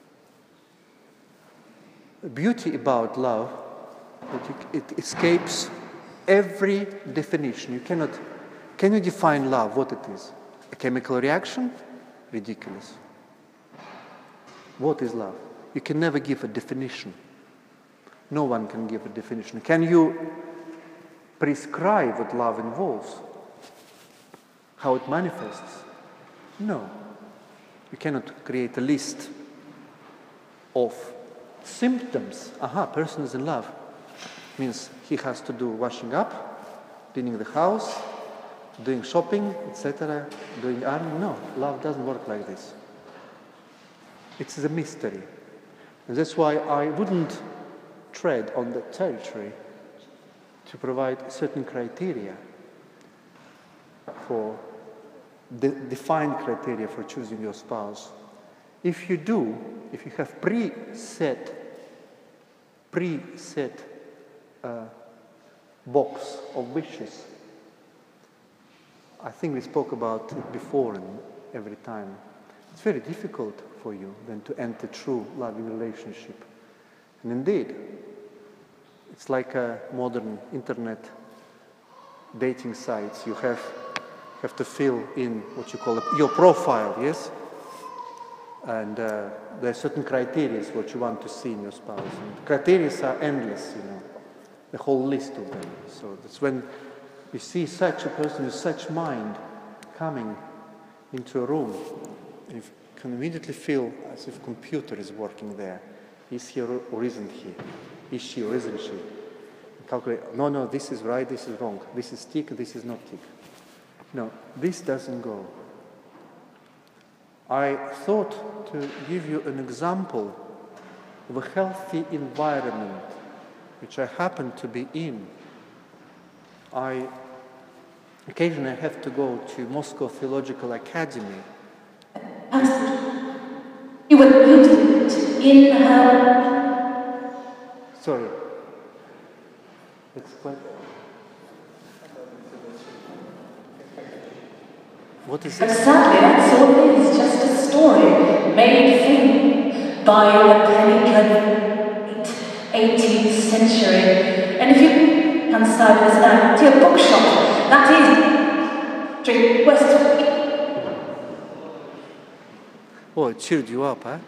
The beauty about love, that it escapes every definition. Can you define love, what it is? A chemical reaction? Ridiculous. What is love? You can never give a definition. No one can give a definition. Can you prescribe what love involves? How it manifests? No. You cannot create a list of symptoms. Person is in love. Means he has to do washing up, cleaning the house, doing shopping, etc., doing ironing. No, love doesn't work like this. It's a mystery. And that's why I wouldn't tread on that territory to provide certain criteria for defined criteria for choosing your spouse. If you do, if you have preset box of wishes, I think we spoke about it before and every time, it's very difficult for you then to enter true loving relationship. And indeed, it's like a modern internet dating sites. You have to fill in what you call your profile, yes? And there are certain criteria what you want to see in your spouse. And criteria are endless, you know, the whole list of them. So that's when you see such a person with such mind coming into a room, you can immediately feel as if computer is working there. Is he or isn't he? Is she or isn't she? Calculate, no, this is right, this is wrong. This is tick, this is not tick. No, this doesn't go. I thought to give you an example of a healthy environment which I happen to be in. I occasionally have to go to Moscow Theological Academy. You would use it in her... Sorry. It's quite... What is But this? sadly, that's all it is, just a story made famous by a late 18th century. And if you can start this now to a bookshop, that is Street West. Oh, it cheered you up, huh?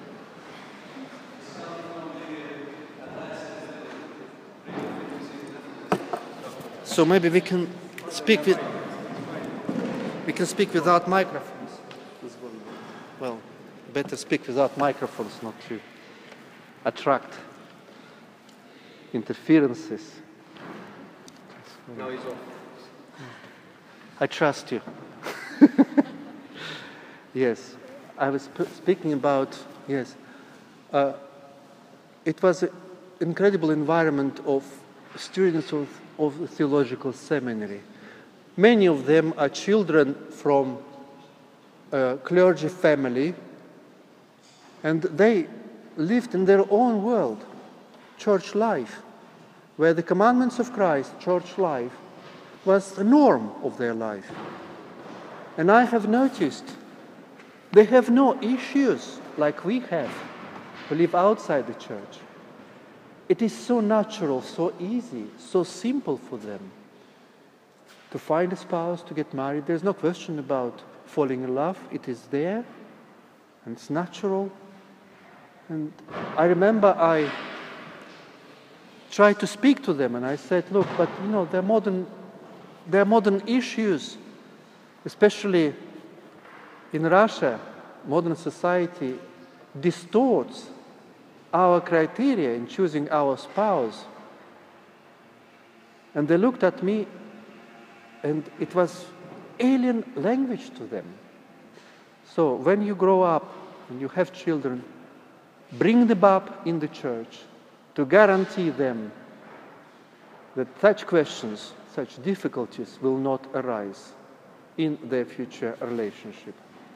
So maybe we can speak without microphones. Well, better speak without microphones, not to attract interferences. Now he's off. I trust you. Yes, I was speaking about, yes, it was an incredible environment of students of the theological seminary. Many of them are children from a clergy family, and they lived in their own world, church life, where the commandments of Christ, church life, was the norm of their life. And I have noticed they have no issues like we have who live outside the church. It is so natural, so easy, so simple for them to find a spouse, to get married. There's no question about falling in love. It is there, and it's natural. And I remember I tried to speak to them, and I said, look, but you know, there are modern issues, especially in Russia. Modern society distorts our criteria in choosing our spouse. And they looked at me, and it was alien language to them. So when you grow up and you have children, bring them up in the church to guarantee them that such questions, such difficulties will not arise in their future relationship.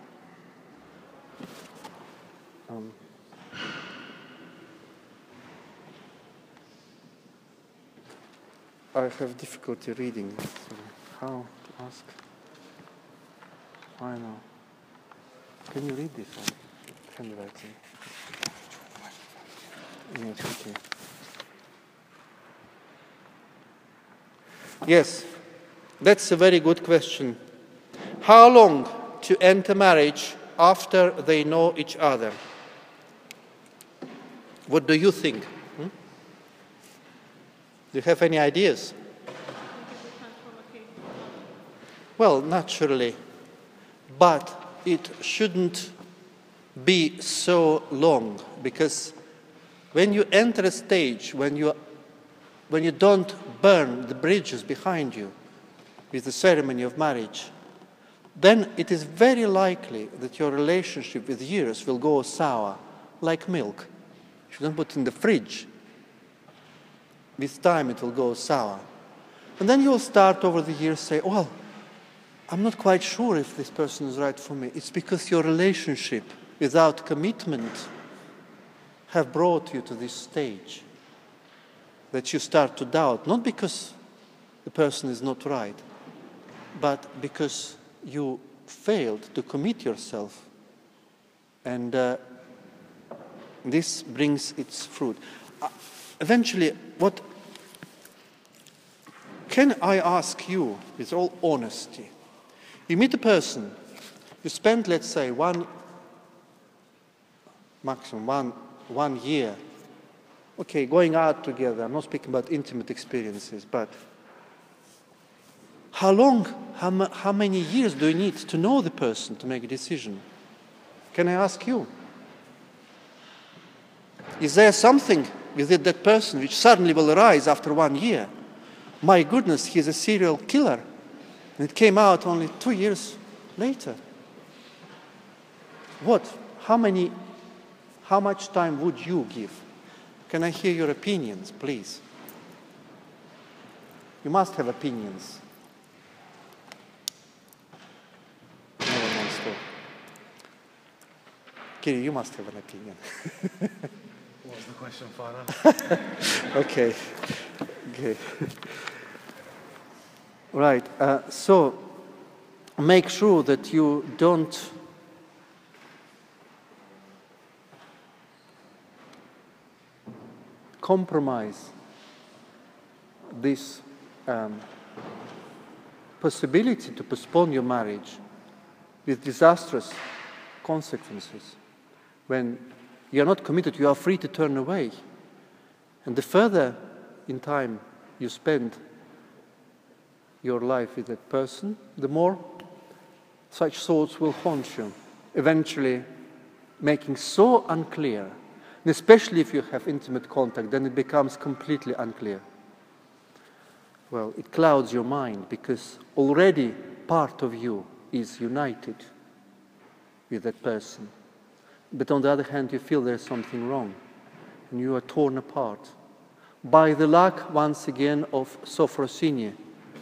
I have difficulty reading. So how to ask? I know. Can you read this handwriting? Yes, okay. Yes, that's a very good question. How long to enter marriage after they know each other? What do you think? Do you have any ideas? Well, naturally, but it shouldn't be so long, because when you enter a stage when you don't burn the bridges behind you with the ceremony of marriage, then it is very likely that your relationship with years will go sour like milk. You shouldn't put it in the fridge. With time it will go sour. And then you'll start over the years say, well, I'm not quite sure if this person is right for me. It's because your relationship without commitment have brought you to this stage that you start to doubt, not because the person is not right, but because you failed to commit yourself. And this brings its fruit. Eventually, what can I ask you, with all honesty? You meet a person, you spend, let's say, one year, okay, going out together. I'm not speaking about intimate experiences, but how many years do you need to know the person to make a decision? Can I ask you? Is there something within that person which suddenly will arise after 1 year? My goodness, he's a serial killer. And it came out only 2 years later. What? How much time would you give? Can I hear your opinions, please? You must have opinions. No one wants to. Kiri, you must have an opinion. What was the question, Father? Okay. Right. So make sure that you don't compromise this possibility to postpone your marriage with disastrous consequences. When you are not committed, you are free to turn away. And the further in time you spend your life with that person, the more such thoughts will haunt you, eventually making so unclear. And especially if you have intimate contact, then it becomes completely unclear. Well, it clouds your mind because already part of you is united with that person. But on the other hand, you feel there's something wrong and you are torn apart. By the luck, once again, of Sophrosine.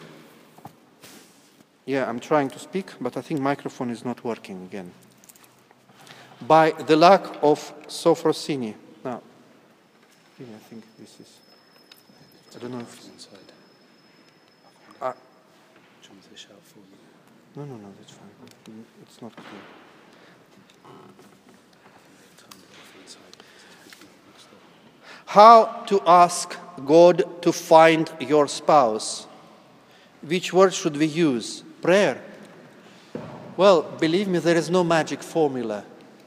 Yeah, I'm trying to speak, but I think microphone is not working again. By the luck of Sophrosine. Now, I think this is, I don't know if it's inside. No, that's fine. It's not clear. How to ask God to find your spouse? Which word should we use? Prayer. Well, believe me, there is no magic formula.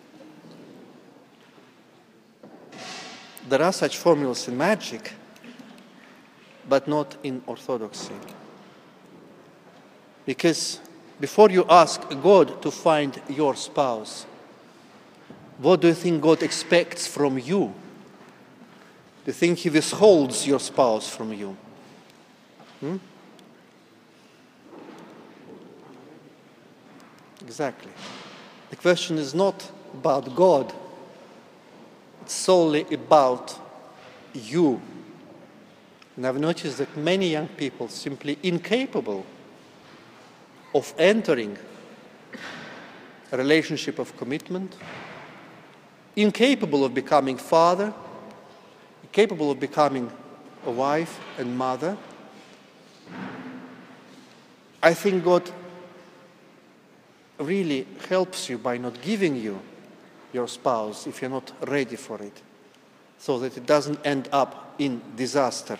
There are such formulas in magic, but not in Orthodoxy. Because before you ask God to find your spouse, what do you think God expects from you? Do you think He withholds your spouse from you? Exactly. The question is not about God. It's solely about you. And I've noticed that many young people simply incapable of entering a relationship of commitment, incapable of becoming father, incapable of becoming a wife and mother. I think God really helps you by not giving you your spouse if you're not ready for it, so that it doesn't end up in disaster.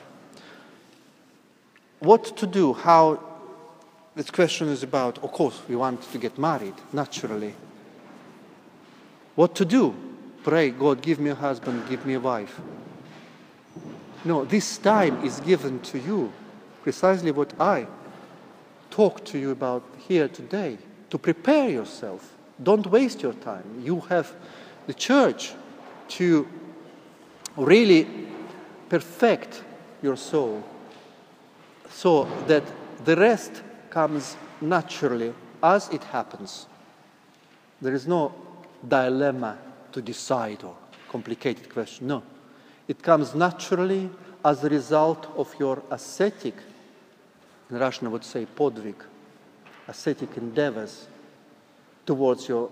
What to do? How? This question is about, of course, we want to get married, naturally. What to do? Pray, God, give me a husband, give me a wife. No, this time is given to you, precisely what I talked to you about here today, to prepare yourself. Don't waste your time. You have the church to really perfect your soul so that the rest comes naturally as it happens. There is no dilemma to decide or complicated question. No. It comes naturally as a result of your ascetic, in Russian I would say podvig, ascetic endeavors towards your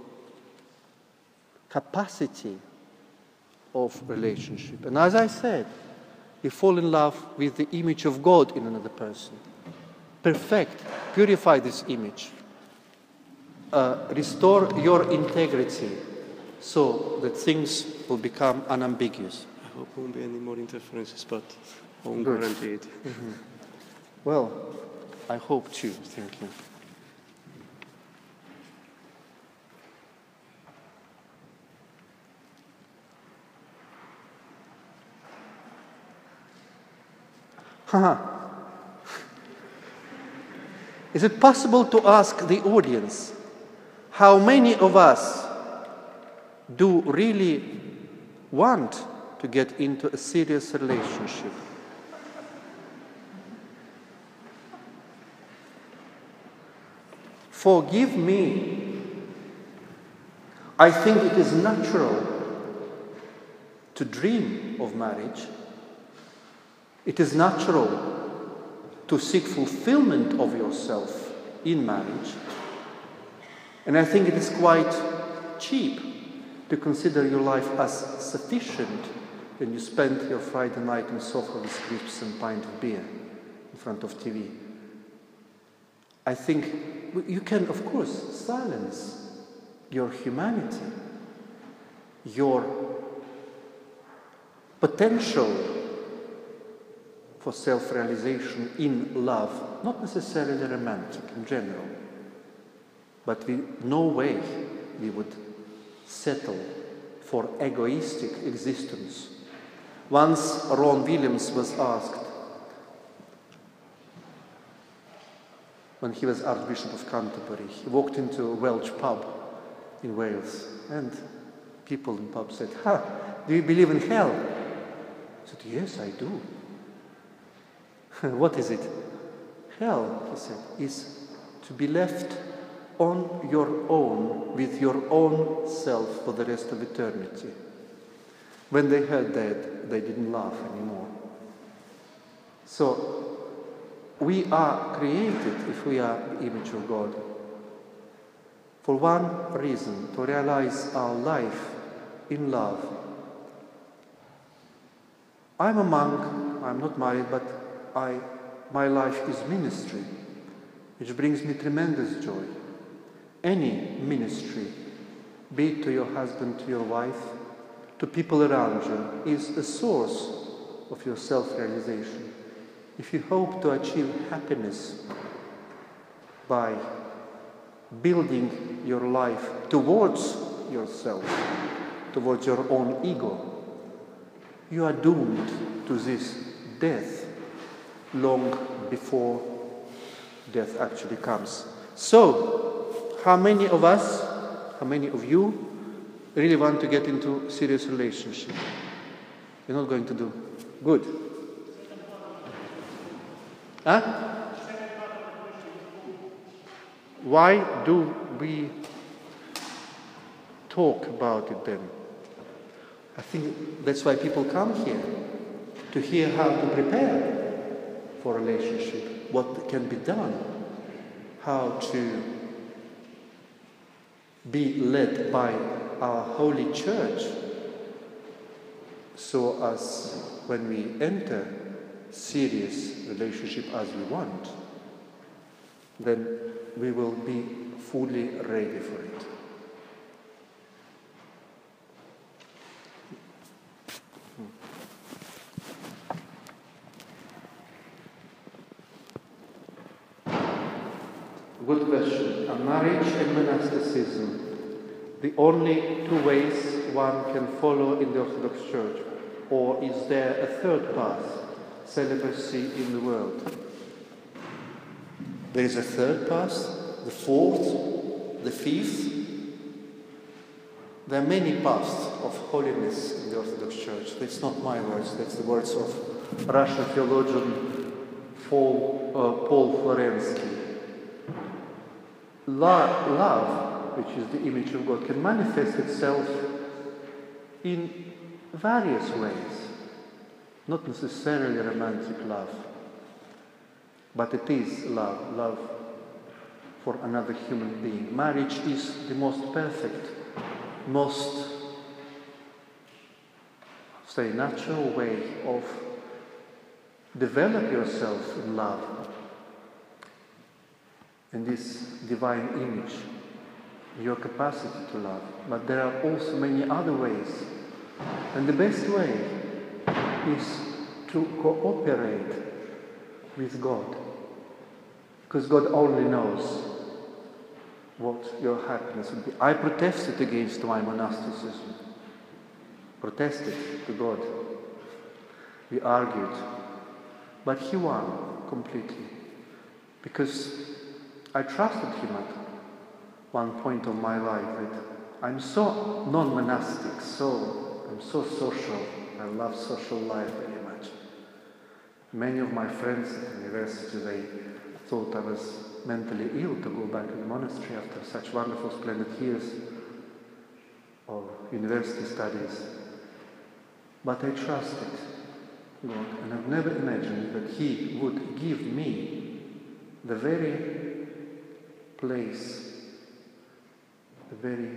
capacity of relationship. And as I said, you fall in love with the image of God in another person. Perfect, purify this image. Restore your integrity so that things will become unambiguous. I hope there won't be any more interferences, but I won't Good. guarantee it. Well, I hope too. Thank you. Is it possible to ask the audience how many of us do really want to get into a serious relationship? Forgive me. I think it is natural to dream of marriage. It is natural to seek fulfillment of yourself in marriage. And I think it is quite cheap to consider your life as sufficient when you spend your Friday night on the sofa with crisps and a pint of beer in front of TV. I think you can, of course, silence your humanity, your potential for self-realization in love, not necessarily romantic in general, but no way we would settle for egoistic existence. Once Ron Williams was asked, when he was Archbishop of Canterbury, he walked into a Welsh pub in Wales, and people in the pub said, do you believe in hell? He said, yes, I do. What is it? Hell, he said, is to be left on your own, with your own self for the rest of eternity. When they heard that, they didn't laugh anymore. So, we are created, if we are the image of God, for one reason, to realize our life in love. I'm a monk, I'm not married, but my life is ministry, which brings me tremendous joy. Any ministry, be it to your husband, to your wife, to people around you, is a source of your self-realization. If you hope to achieve happiness by building your life towards yourself, towards your own ego, you are doomed to this death long before death actually comes. So, how many of us, how many of you really want to get into a serious relationship? You're not going to do. Good. Huh? Why do we talk about it then? I think that's why people come here, to hear how to prepare for a relationship, what can be done, how to be led by our Holy Church, so as when we enter serious relationship as we want, then we will be fully ready for it. Good question. Are marriage and monasticism the only two ways one can follow in the Orthodox Church? Or is there a third path, celibacy in the world? There is a third path, the fourth, the fifth. There are many paths of holiness in the Orthodox Church. That's not my words, that's the words of Russian theologian Paul Florensky. Love, which is the image of God, can manifest itself in various ways. not necessarily romantic love, but it is love, love for another human being. Marriage is the most perfect, most, say, natural way of develop yourself in love, in this divine image, your capacity to love. But there are also many other ways. And the best way is to cooperate with God. Because God only knows what your happiness would be. I protested against my monasticism. Protested to God. We argued. But He won completely. Because I trusted Him at one point of my life that I'm so non-monastic, I'm so social. I love social life very much. Many of my friends at university, they thought I was mentally ill to go back to the monastery after such wonderful, splendid years of university studies. But I trusted God, and I've never imagined that He would give me the very place, the very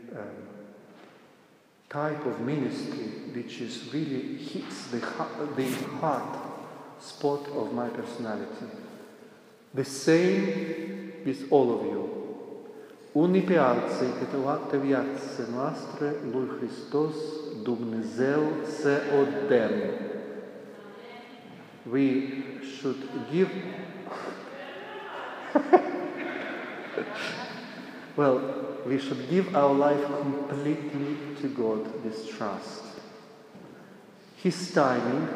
type of ministry which is really hits the heart spot of my personality. The same with all of you. Unii pe alții, că toată viața noastră lui Hristos, Dumnezeu să o dăm. We should give... Well, we should give our life completely to God, this trust. His timing,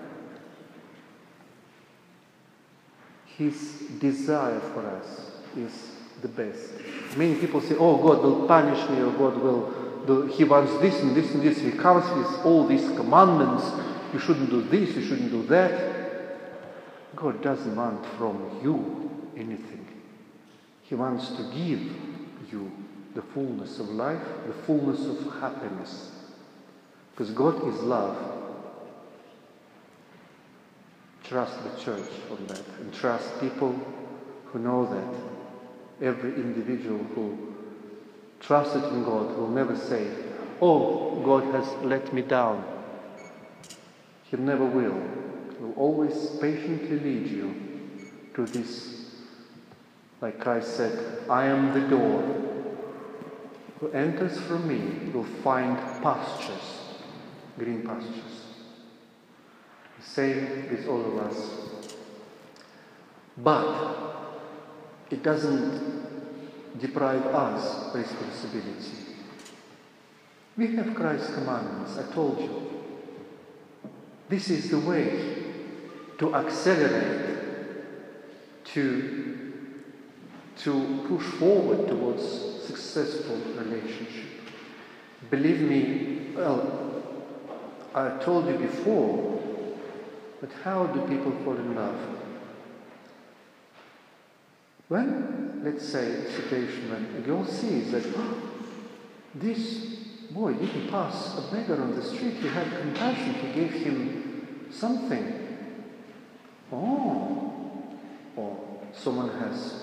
His desire for us is the best. Many people say, oh, God will punish me, or God will do, He wants this and this and this. He comes with all these commandments. You shouldn't do this, you shouldn't do that. God doesn't want from you anything. He wants to give you the fullness of life, the fullness of happiness. Because God is love. Trust the church on that, and trust people who know that. Every individual who trusted in God will never say, oh, God has let me down. He never will. He will always patiently lead you to this, like Christ said, I am the door. Who enters from me will find pastures, green pastures. The same with all of us. But it doesn't deprive us of responsibility. We have Christ's commandments, I told you. This is the way to accelerate, to push forward towards successful relationship. Believe me, well, I told you before, but how do people fall in love? When, let's say, a situation when a girl sees that this boy didn't pass a beggar on the street, he had compassion, he gave him something. Or someone has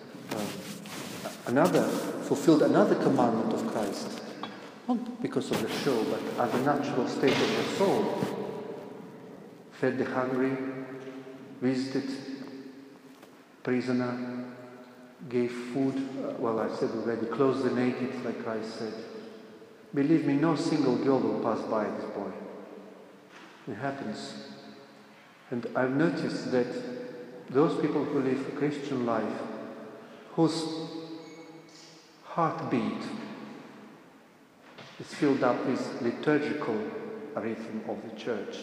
fulfilled another commandment of Christ, not because of the show, but as a natural state of the soul. Fed the hungry, visited prisoner, gave food, I said already, clothed the naked, like Christ said. Believe me, no single girl will pass by this boy. It happens. And I've noticed that those people who live a Christian life, whose heartbeat is filled up with liturgical rhythm of the church,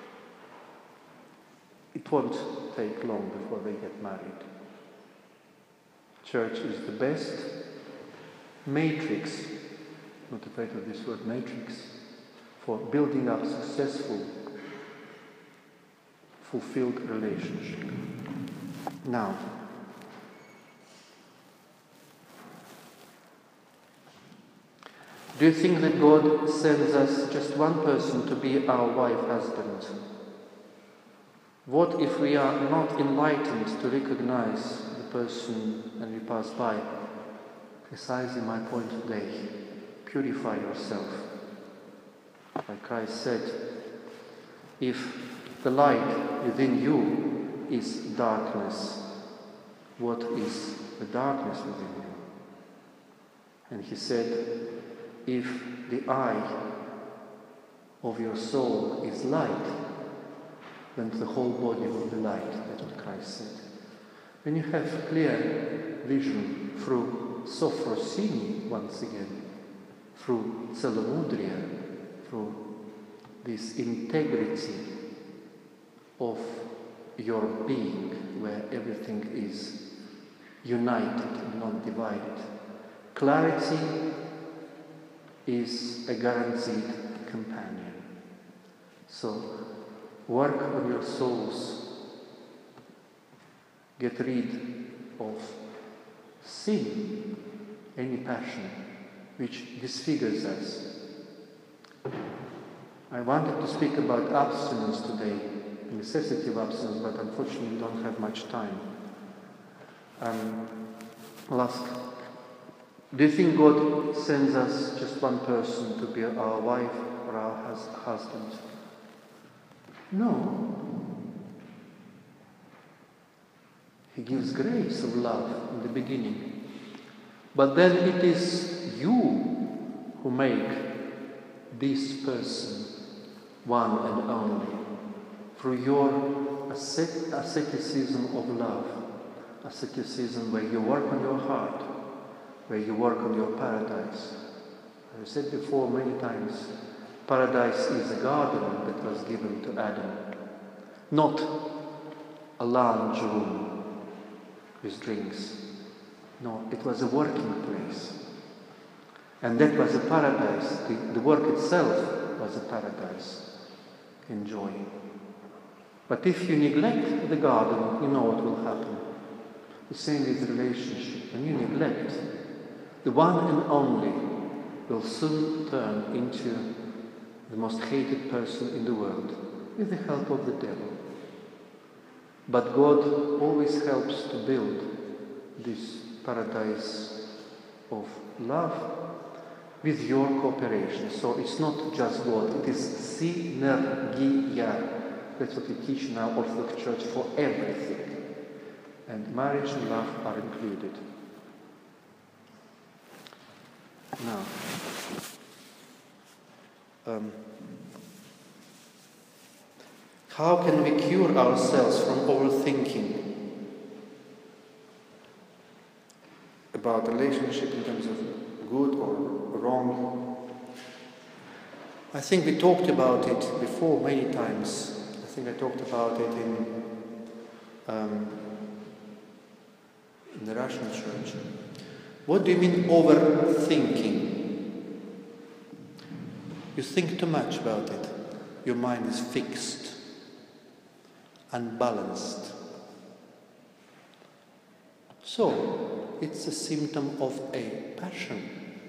it won't take long before they get married. Church is the best matrix, not afraid of this word, matrix, for building up successful, fulfilled relationship. Now, do you think that God sends us just one person to be our wife, husband? What if we are not enlightened to recognize the person and we pass by? Precisely my point today. Purify yourself. Like Christ said, if the light within you is darkness, what is the darkness within you? And he said, if the eye of your soul is light, then the whole body will be light. That's what Christ said. When you have clear vision through Sophrosini, once again, through Celovudria, through this integrity of your being, where everything is united and not divided. Clarity is a guaranteed companion. So, work on your souls. Get rid of sin, any passion which disfigures us. I wanted to speak about abstinence today, the necessity of abstinence, but unfortunately we don't have much time. I'll ask, do you think God sends us just one person to be our wife or our husband? No. He gives grace of love in the beginning. But then it is you who make this person one and only through your asceticism of love, asceticism where you work on your heart, where you work on your paradise. I've said before many times, paradise is a garden that was given to Adam, not a lounge room with drinks. No, it was a working place. And that was a paradise. The work itself was a paradise. Enjoy. But if you neglect the garden, you know what will happen. The same with the relationship. When you neglect, the one and only will soon turn into the most hated person in the world, with the help of the devil. But God always helps to build this paradise of love with your cooperation. So it's not just God, it is synergia. That's what we teach in our Orthodox Church for everything. And marriage and love are included. Now, how can we cure ourselves from overthinking about relationship in terms of good or wrong? I think we talked about it before many times. I think I talked about it in the Russian church. What do you mean overthinking? You think too much about it. Your mind is fixed, unbalanced. So, it's a symptom of a passion.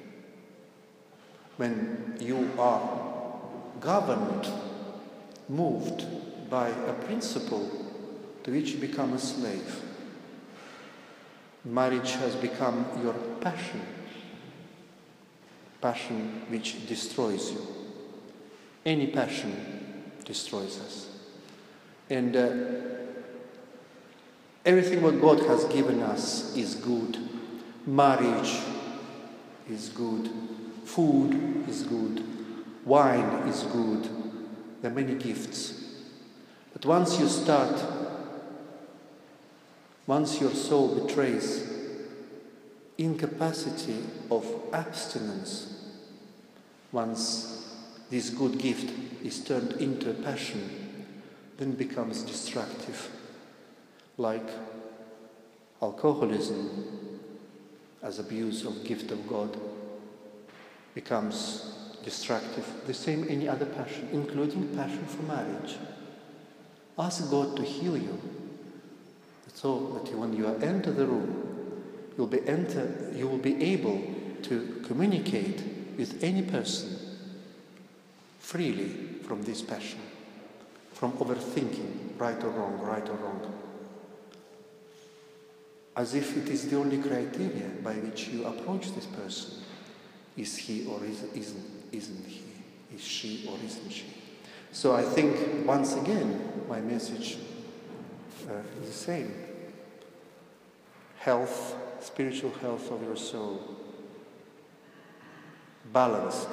When you are governed, moved by a principle to which you become a slave. Marriage has become your passion, passion which destroys you. Any passion destroys us. And everything what God has given us is good. Marriage is good. Food is good. Wine is good. There are many gifts. But once you start, once your soul betrays incapacity of abstinence, once this good gift is turned into a passion, then it becomes destructive. Like alcoholism as abuse of gift of God becomes destructive. The same any other passion, including passion for marriage. Ask God to heal you, so that when you enter the room, you will be able to communicate with any person freely from this passion, from overthinking, right or wrong, right or wrong. As if it is the only criteria by which you approach this person. Is he or isn't he? Is she or isn't she? So I think, once again, my message is the same. Health, spiritual health of your soul. Balanced.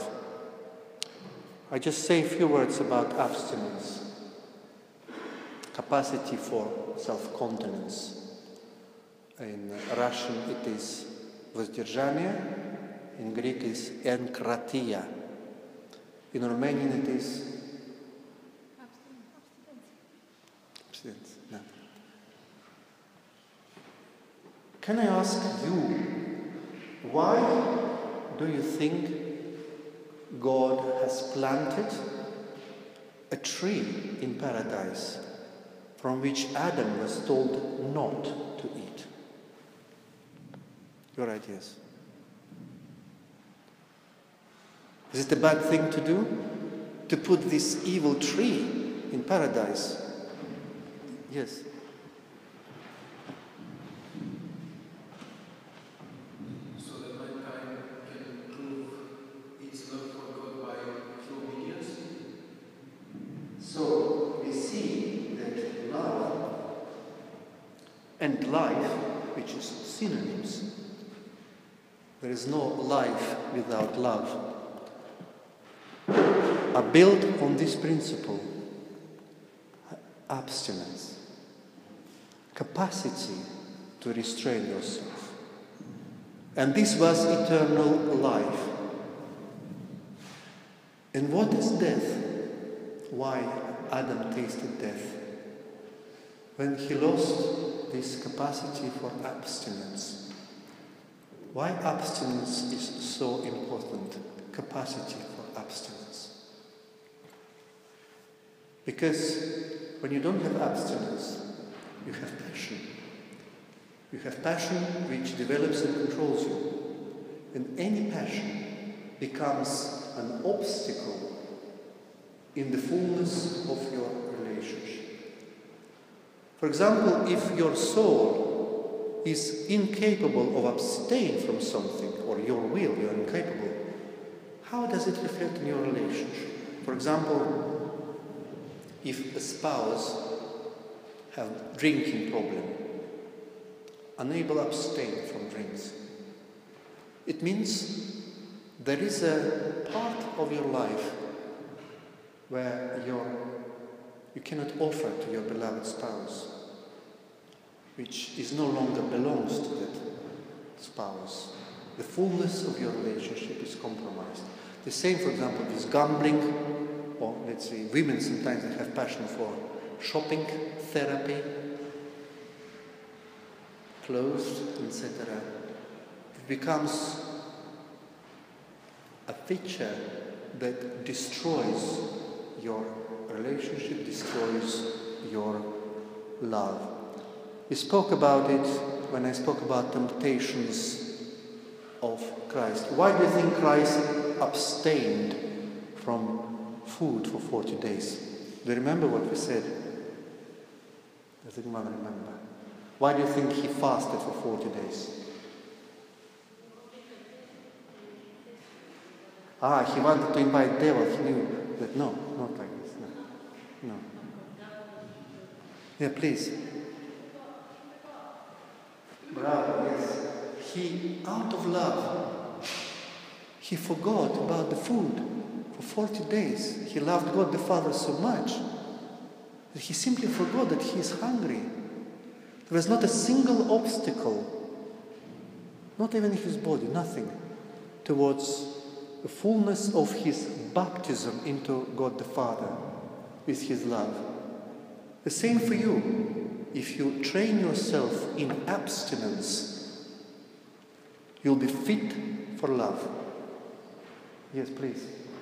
I just say a few words about abstinence. Capacity for self-continence. In Russian it is воздержание, in Greek is enkratia. In Romanian it is abstinence. No. Can I ask you, why do you think God has planted a tree in paradise from which Adam was told not to eat? Your ideas. Is it a bad thing to do? To put this evil tree in paradise? Yes. So that mankind can prove its love for God by true obedience? So we see that love and life, which is synonyms, there is no life without love, are built on this principle: abstinence, capacity to restrain yourself. And this was eternal life. And what is death? Why Adam tasted death? When he lost this capacity for abstinence. Why abstinence is so important? Capacity for abstinence. Because when you don't have abstinence, you have passion. You have passion which develops and controls you. And any passion becomes an obstacle in the fullness of your relationship. For example, if your soul is incapable of abstain from something, or your will, you're incapable, how does it reflect in your relationship? For example, if a spouse has a drinking problem, unable to abstain from drinks, it means there is a part of your life where you cannot offer to your beloved spouse, which is no longer belongs to that spouse. The fullness of your relationship is compromised. The same, for example, with gambling, or let's say women sometimes they have passion for shopping, therapy, clothes, etc. It becomes a feature that destroys your relationship, destroys your love. We spoke about it when I spoke about temptations of Christ. Why do you think Christ abstained from food for 40 days? Do you remember what we said? Does anyone remember? Why do you think he fasted for 40 days? He wanted to invite devil. He knew that no, not like this. No. Yeah, please. Bravo, yes. He, out of love, he forgot about the food for 40 days. He loved God the Father so much that he simply forgot that he is hungry. There was not a single obstacle, not even in his body, nothing, towards the fullness of his baptism into God the Father with his love. The same for you. If you train yourself in abstinence, you'll be fit for love. Yes, please.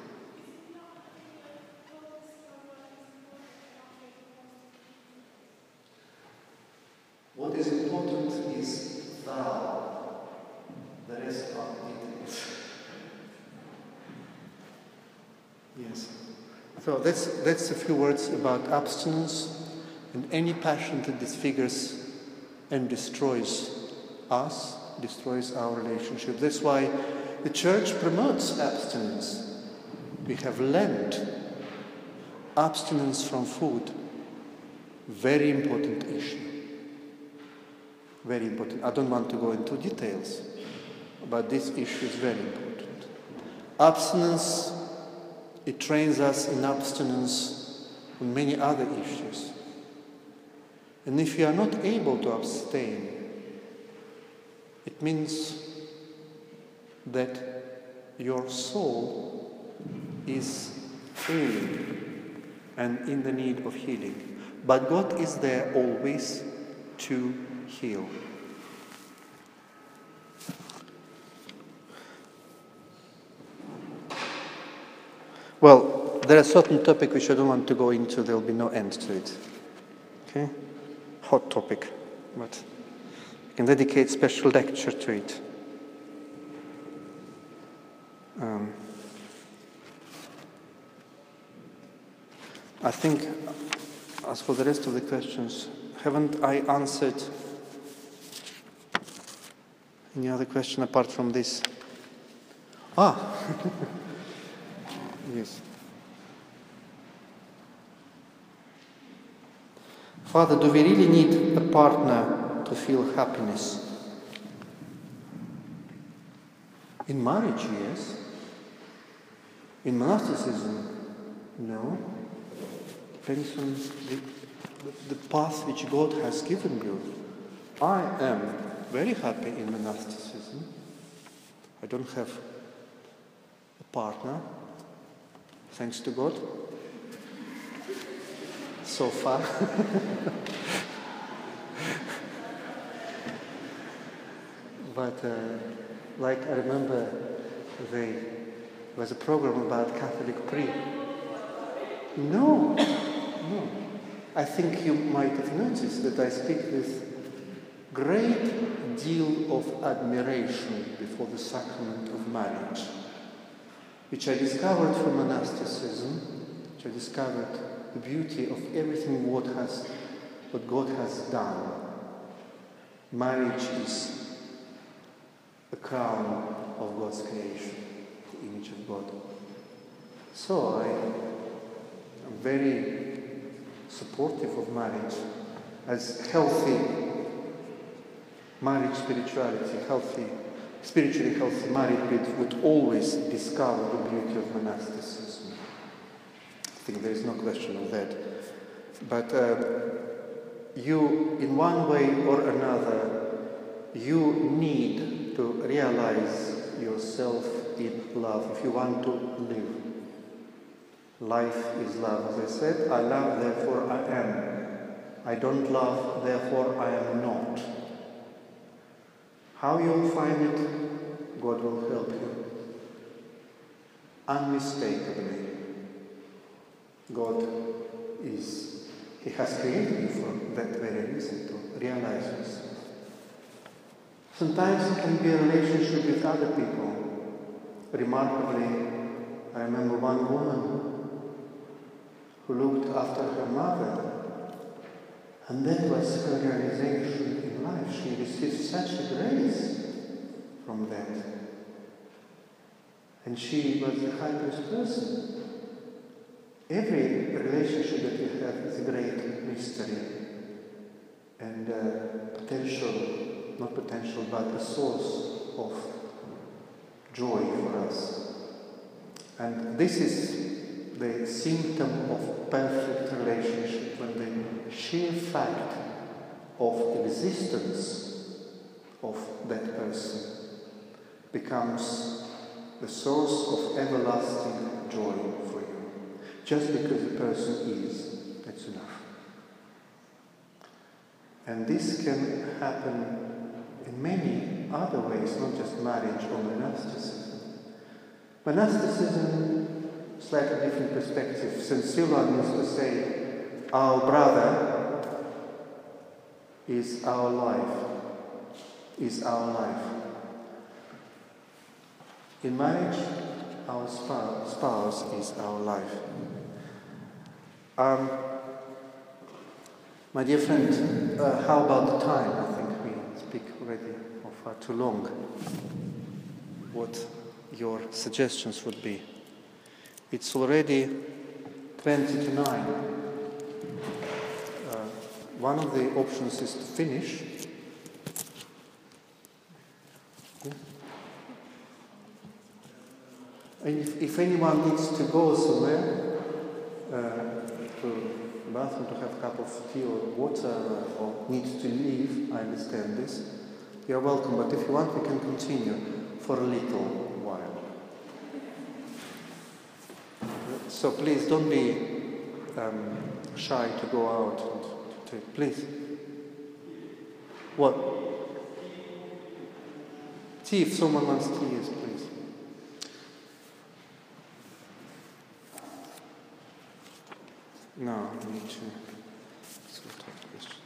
What is important is thou. The rest are details. Yes. So that's a few words about abstinence and any passion that disfigures and destroys us, destroys our relationship. That's why the Church promotes abstinence. We have Lent, abstinence from food. Very important issue. Very important. I don't want to go into details, but this issue is very important. Abstinence, it trains us in abstinence on many other issues. And if you are not able to abstain, it means that your soul is ailing and in the need of healing. But God is there always to heal. Well, there are certain topics which I don't want to go into. There will be no end to it. Okay? Hot topic, but I can dedicate special lecture to it. I think, as for the rest of the questions, haven't I answered any other question apart from this? Yes. Father, do we really need a partner to feel happiness? In marriage, yes. In monasticism, no. Depends on the path which God has given you. I am very happy in monasticism. I don't have a partner, thanks to God, so far. But like I remember there was a program about Catholic priest. No. I think you might have noticed that I speak with great deal of admiration before the sacrament of marriage, which I discovered from monasticism, which I discovered the beauty of everything what God has done. Marriage is the crown of God's creation, the image of God. So I am very supportive of marriage as healthy marriage spirituality, spiritually healthy married people would always discover the beauty of monasticism. I think there is no question of that. But you, in one way or another, you need to realize yourself in love if you want to live. Life is love. As I said, I love, therefore I am. I don't love, therefore I am not. How you'll find it, God will help you. Unmistakably, God He has created you for that very reason, to realize yourself. Sometimes it can be a relationship with other people. Remarkably, I remember one woman who looked after her mother, and that was her realization in life. She received such a grace from that. And she was the happiest person. Every relationship that we have is a great mystery and but a source of joy for us. And this is the symptom of perfect relationship, when the sheer fact of existence of that person becomes the source of everlasting joy for you. Just because the person is, that's enough. And this can happen in many other ways, not just marriage or monasticism. Monasticism, slightly different perspective. St. Silouan used to say, our brother is our life, is our life. In marriage, our spouse is our life. My dear friend, how about the time? I think we speak already for far too long. What your suggestions would be? It's already 20 to 9. One of the options is to finish. And if anyone needs to go somewhere, to the bathroom to have a cup of tea or water, or needs to leave, I understand this, you're welcome. But if you want, we can continue for a little while. So please don't be shy to go out and to please. What? Tea, if someone wants tea, yes, please. No, I need to sort out questions.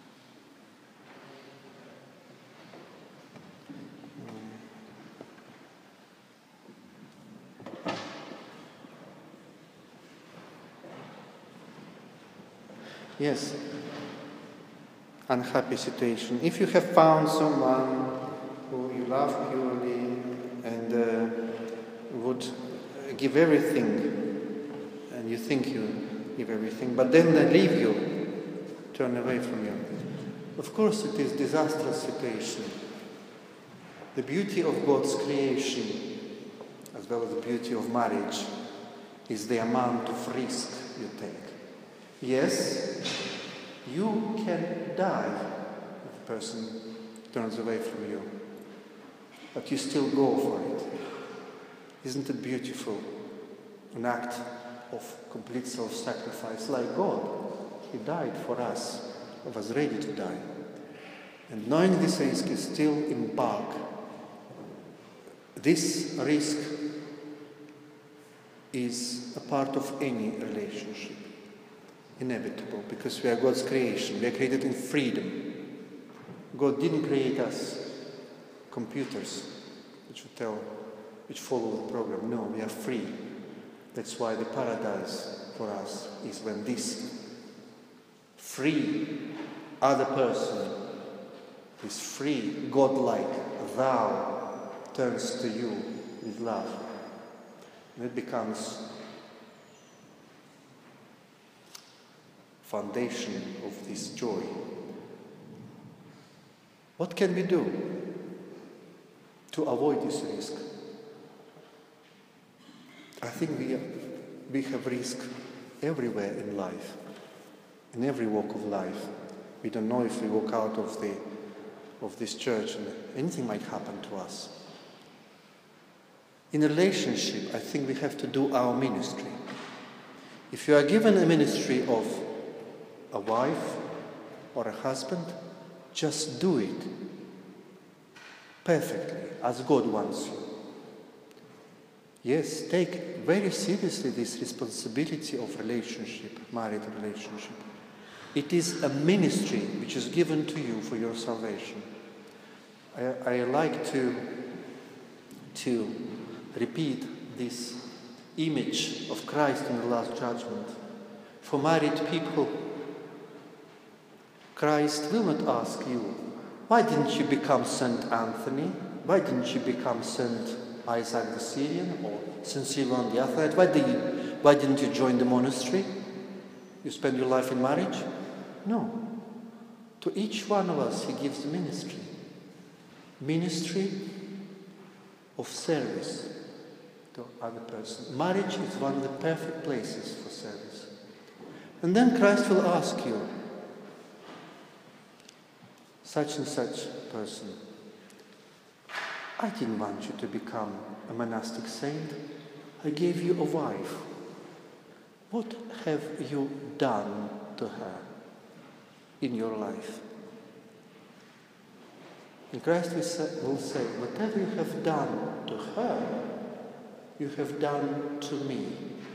Yes, unhappy situation. If you have found someone who you love purely and would give everything, and you think you give everything, but then they leave you, turn away from you. Of course, it is a disastrous situation. The beauty of God's creation, as well as the beauty of marriage, is the amount of risk you take. Yes, you can die if the person turns away from you, but you still go for it. Isn't it beautiful? An act of complete self-sacrifice, like God. He died for us. He was ready to die. And knowing this risk is still embark. This risk is a part of any relationship. Inevitable, because we are God's creation. We are created in freedom. God didn't create us computers which follow the program. No, we are free. That's why the paradise for us is when this free other person, this free, godlike thou turns to you with love. And it becomes foundation of this joy. What can we do to avoid this risk? I think we have risk everywhere in life, in every walk of life. We don't know if we walk out of this church and anything might happen to us. In a relationship, I think we have to do our ministry. If you are given a ministry of a wife or a husband, just do it perfectly, as God wants you. Yes, take very seriously this responsibility of relationship, married relationship. It is a ministry which is given to you for your salvation. I like to repeat this image of Christ in the Last Judgment. For married people, Christ will not ask you, why didn't you become Saint Anthony? Why didn't you become Saint Isaac the Syrian or Saint Simeon the Athlete? Why didn't you join the monastery? You spend your life in marriage? No. To each one of us, he gives a ministry. Ministry of service to other person. Marriage is one of the perfect places for service. And then Christ will ask you, such and such person, I didn't want you to become a monastic saint. I gave you a wife. What have you done to her in your life? And Christ will say, whatever you have done to her, you have done to me.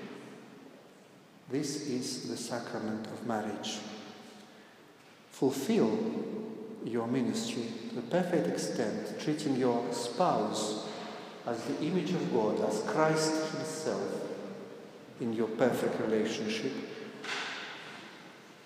This is the sacrament of marriage. Fulfill your ministry to the perfect extent, treating your spouse as the image of God, as Christ himself, in your perfect relationship.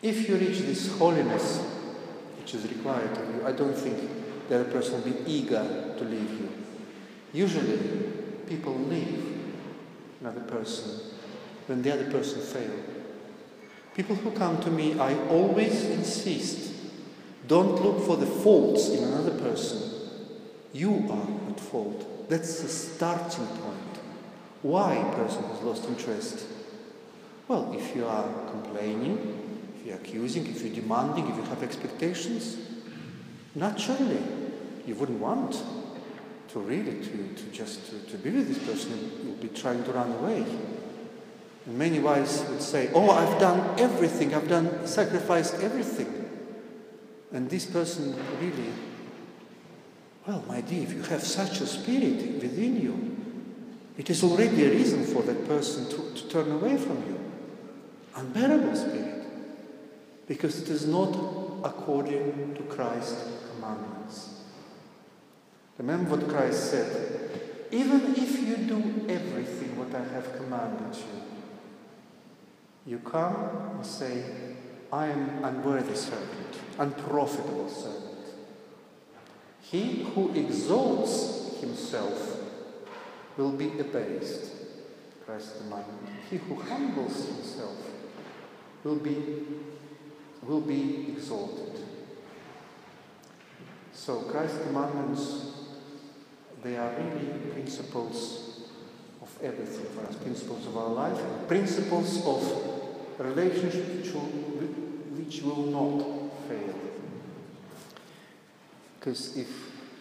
If you reach this holiness, which is required of you, I don't think the other person will be eager to leave you. Usually, people leave another person when the other person fails. People who come to me, I always insist, don't look for the faults in another person. You are at fault. That's the starting point. Why a person has lost interest? Well, if you are complaining, if you're accusing, if you're demanding, if you have expectations, naturally, you wouldn't want to really to be with this person. You'll be trying to run away. And many wives would say, oh, I've done everything, sacrificed everything. And this person really, well, my dear, if you have such a spirit within you, it is already a reason for that person to turn away from you. Unbearable spirit. Because it is not according to Christ's commandments. Remember what Christ said, even if you do everything what I have commanded you, you come and say, I am unworthy servant, unprofitable servant. He who exalts himself will be abased, Christ's commandment. He who humbles himself will be exalted. So Christ's commandments, they are really principles of everything for us, principles of our life, principles of relationship which will not fail. Because if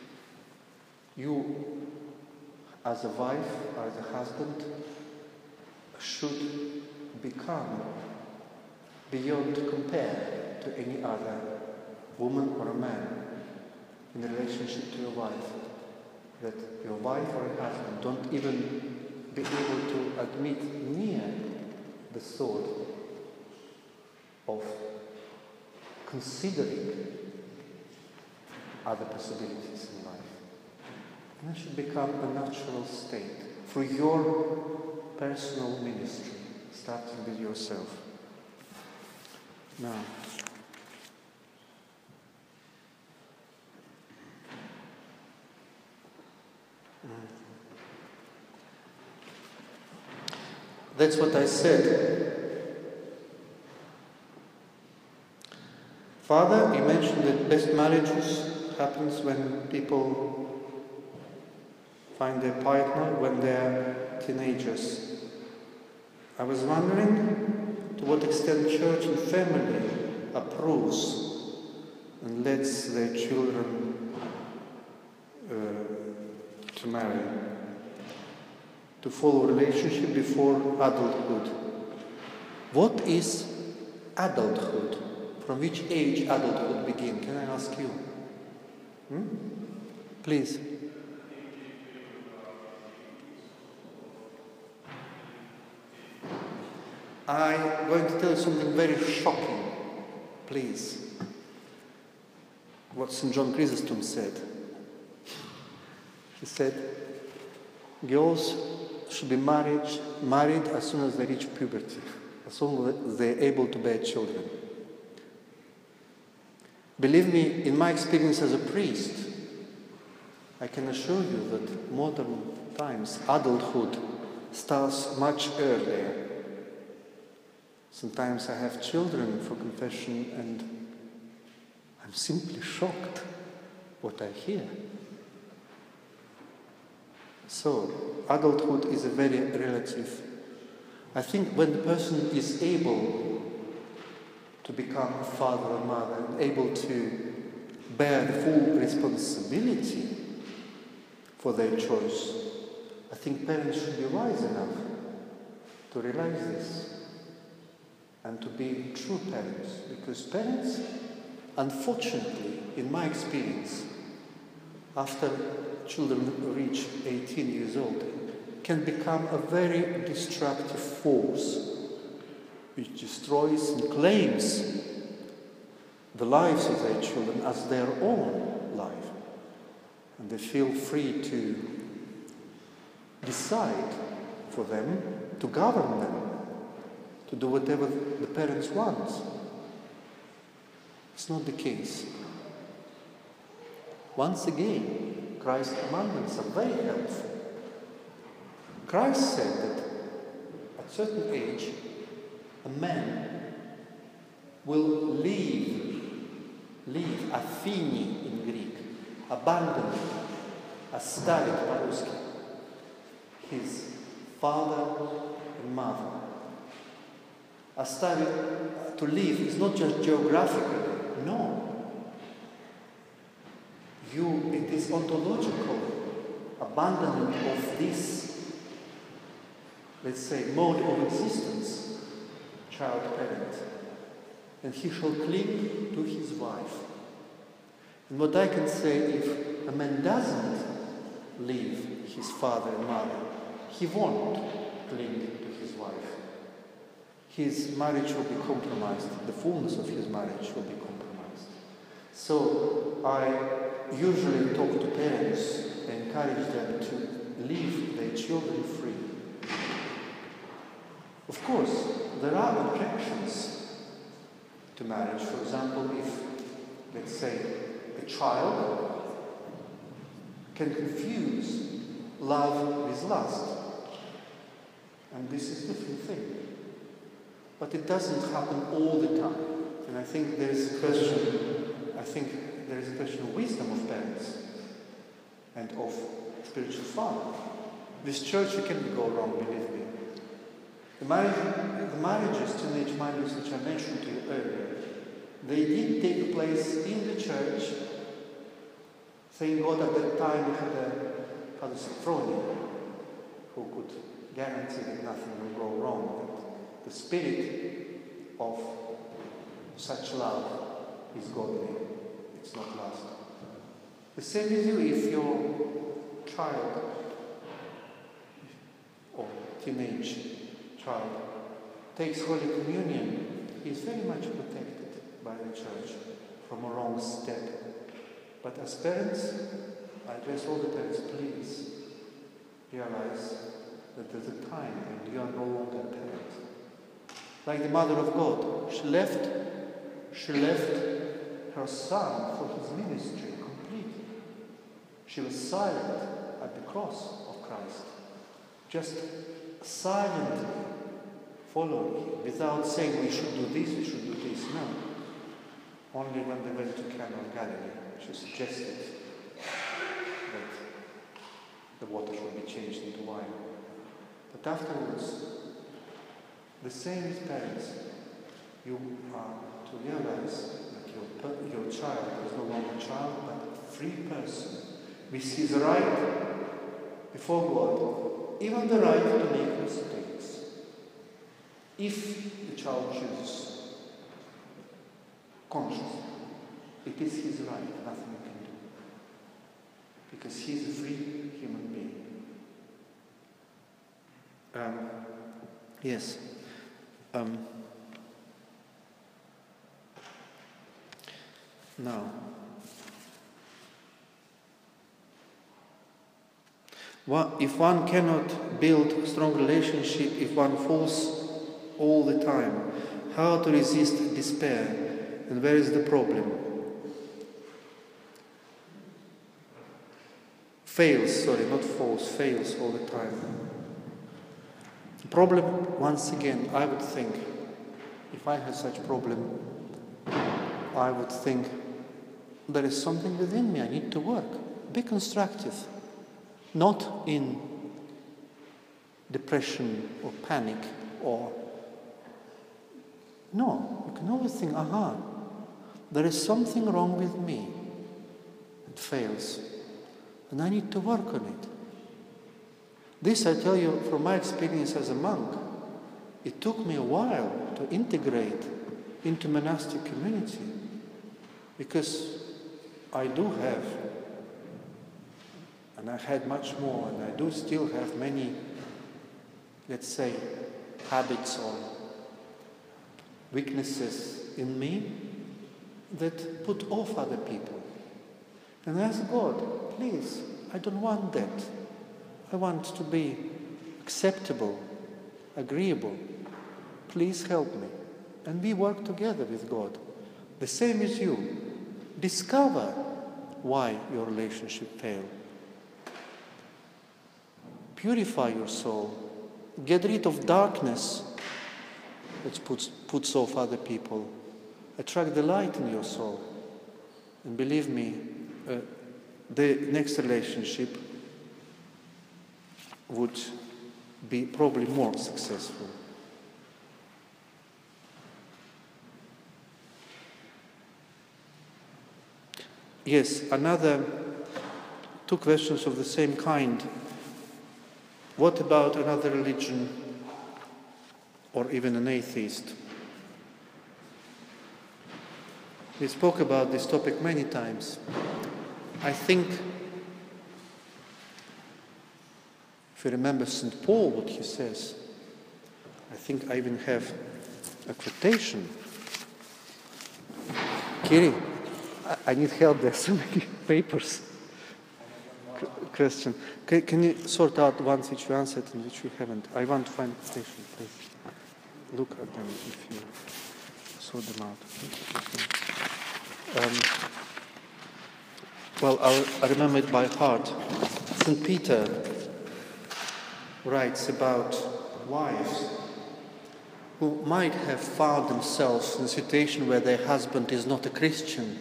you, as a wife or as a husband, should become beyond compare to any other woman or a man in relationship to your wife, that your wife or your husband don't even be able to admit near the thought of considering other possibilities in life. And that should become a natural state for your personal ministry, starting with yourself. Now, that's what I said. Father, you mentioned that best marriages happens when people find their partner when they're teenagers. I was wondering to what extent church and family approves and lets their children to marry, to follow a relationship before adulthood. What is adulthood? From which age adulthood begins? Can I ask you? Please. I'm going to tell you something very shocking. Please. What St. John Chrysostom said. He said, girls should be married as soon as they reach puberty, as soon as they're able to bear children. Believe me, in my experience as a priest, I can assure you that modern times, adulthood starts much earlier. Sometimes I have children for confession and I'm simply shocked what I hear. So, adulthood is a very relative. I think when the person is able to become a father or mother, and able to bear the full responsibility for their choice, I think parents should be wise enough to realize this and to be true parents. Because parents, unfortunately, in my experience, after children reach 18 years old, can become a very destructive force which destroys and claims the lives of their children as their own life. And they feel free to decide for them, to govern them, to do whatever the parents want. It's not the case. Once again, Christ's commandments are very helpful. Christ said that at a certain age, a man will leave afini in Greek, abandon, оставить по-русски, his father and mother. Оставить, to leave, is not just geographically, no. It is ontological abandonment of this, let's say, mode of existence, child-parent. And he shall cling to his wife. And what I can say, if a man doesn't leave his father and mother, he won't cling to his wife. His marriage will be compromised. The fullness of his marriage will be compromised. So I usually talk to parents and encourage them to leave their children free. Of course, there are objections to marriage. For example, if, let's say, a child can confuse love with lust, and this is a different thing. But it doesn't happen all the time. And I think there is a question of wisdom of parents and of spiritual father. This church, you can go wrong, believe me. The marriages, teenage marriages, which I mentioned to you earlier, they did take place in the church. Thank God at that time we had a Father Sophrony who could guarantee that nothing will go wrong. That the spirit of such love is godly. It's not lust. The same is you if your child or teenage child takes Holy Communion, he is very much protected by the church from a wrong step. But as parents, I address all the parents, please realize that there's a time when you are no longer a parent. Like the Mother of God, she left her son for his ministry completely. She was silent at the cross of Christ, just silently following him, without saying we should do this, we should do this. No. Only when they went to Cana of Galilee, she suggested that the water should be changed into wine. But afterwards, the same as parents, you are to realize that your child is no longer a child, but a free person with his right before God, even the right to make mistakes. If the child chooses consciously, it is his right, nothing you can do. Because he is a free human being. Yes. Now, if one cannot build strong relationship, if one falls all the time, how to resist despair, and where is the problem? Fails all the time. The problem, once again, I would think, if I had such problem, I would think, there is something within me, I need to work. Be constructive. Not in depression or panic or... No, you can always think, there is something wrong with me. It fails. And I need to work on it. This I tell you from my experience as a monk. It took me a while to integrate into monastic community. Because I do have, and I had much more, and I do still have many, let's say, habits or weaknesses in me that put off other people. And I ask God, please, I don't want that. I want to be acceptable, agreeable. Please help me. And we work together with God. the same as you. Discover why your relationship failed. Purify your soul. Get rid of darkness that puts off other people. Attract the light in your soul. And believe me, the next relationship would be probably more successful. Yes, another two questions of the same kind. What about another religion or even an atheist? We spoke about this topic many times. I think, if you remember St. Paul, what he says, I think I even have a quotation. Kiri, I need help, there's so many papers. Question. Can you sort out ones which you answered and which we haven't? I want to find a quotation, please. Look at them if you sort them out. Well, I remember it by heart. St. Peter writes about wives who might have found themselves in a situation where their husband is not a Christian.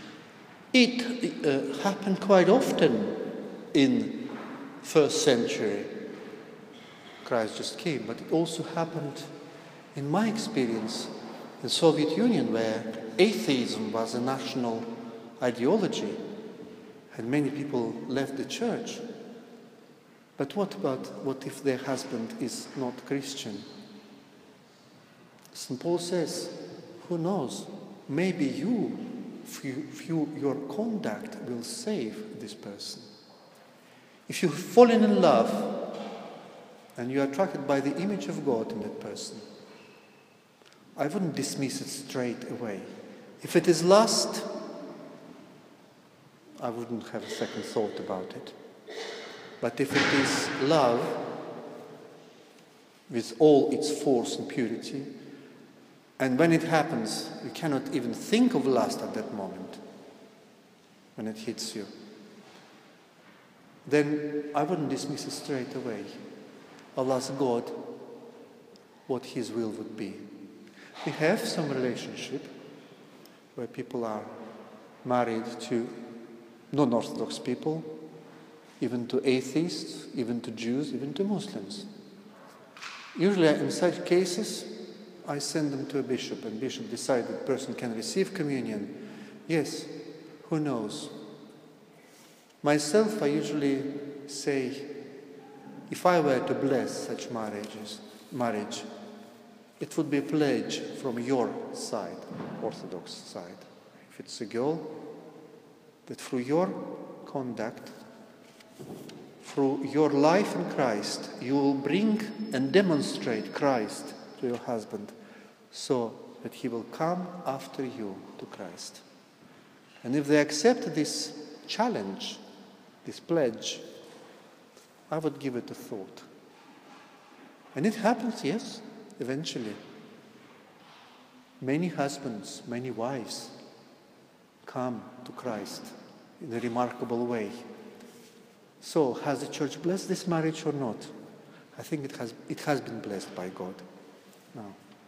It happened quite often in first century. Christ just came, but it also happened, in my experience, in the Soviet Union, where atheism was a national ideology, and many people left the church. But what if their husband is not Christian? St. Paul says, who knows, maybe your conduct will save this person. If you've fallen in love and you're attracted by the image of God in that person, I wouldn't dismiss it straight away. If it is lust, I wouldn't have a second thought about it. But if it is love, with all its force and purity, and when it happens, you cannot even think of lust at that moment, when it hits you, then I wouldn't dismiss it straight away. I'll ask God what His will would be. We have some relationship where people are married to non-Orthodox people, even to atheists, even to Jews, even to Muslims. Usually in such cases, I send them to a bishop, and bishop decides that person can receive communion. Yes, who knows? Myself, I usually say, if I were to bless such marriage, it would be a pledge from your side, Orthodox side. If it's a girl, that through your conduct, through your life in Christ, you will bring and demonstrate Christ to your husband, so that he will come after you to Christ. And if they accept this challenge, this pledge, I would give it a thought. And it happens, yes, eventually. Many husbands, many wives come to Christ in a remarkable way. So, has the church blessed this marriage or not? I think it has been blessed by God. Now,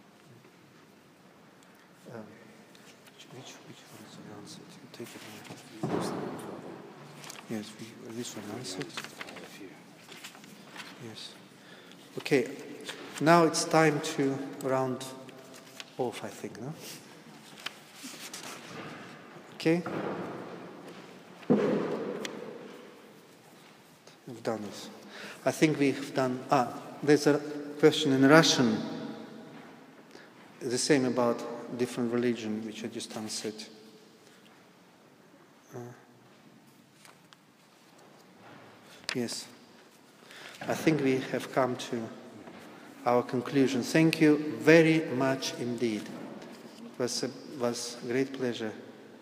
which one is the answer? You take it. Yes, this one answered. Yes. Okay. Now it's time to round off, I think, no? Okay. We've done this. I think we've done... there's a question in Russian, the same about different religion, which I just answered. Yes. I think we have come to our conclusion. Thank you very much indeed. It was a great pleasure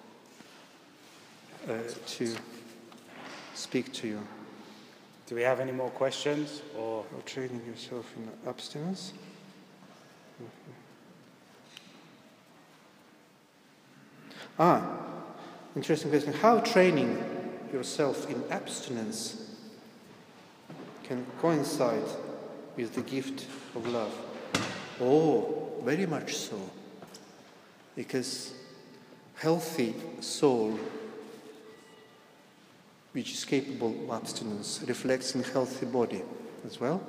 to speak to you. Do we have any more questions? Or training yourself in abstinence? Interesting question. How training yourself in abstinence can coincide with the gift of love? Oh, very much so. Because healthy soul, which is capable of abstinence, reflects in healthy body as well.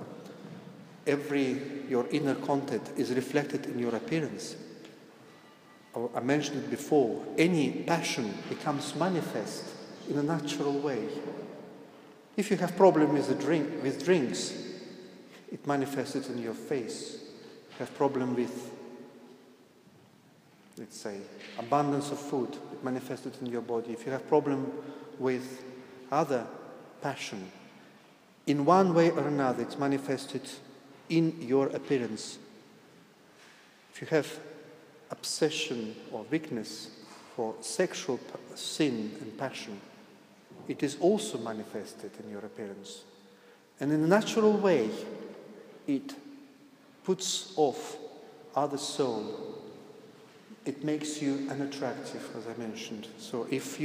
Your inner content is reflected in your appearance. I mentioned it before, any passion becomes manifest in a natural way. If you have problem with drinks, it manifests in your face. You have problem with, let's say, abundance of food, it manifests in your body. If you have problem with other passion, in one way or another, it's manifested in your appearance. If you have obsession or weakness for sexual sin and passion, it is also manifested in your appearance. And in a natural way, it puts off other soul. It makes you unattractive, as I mentioned. So if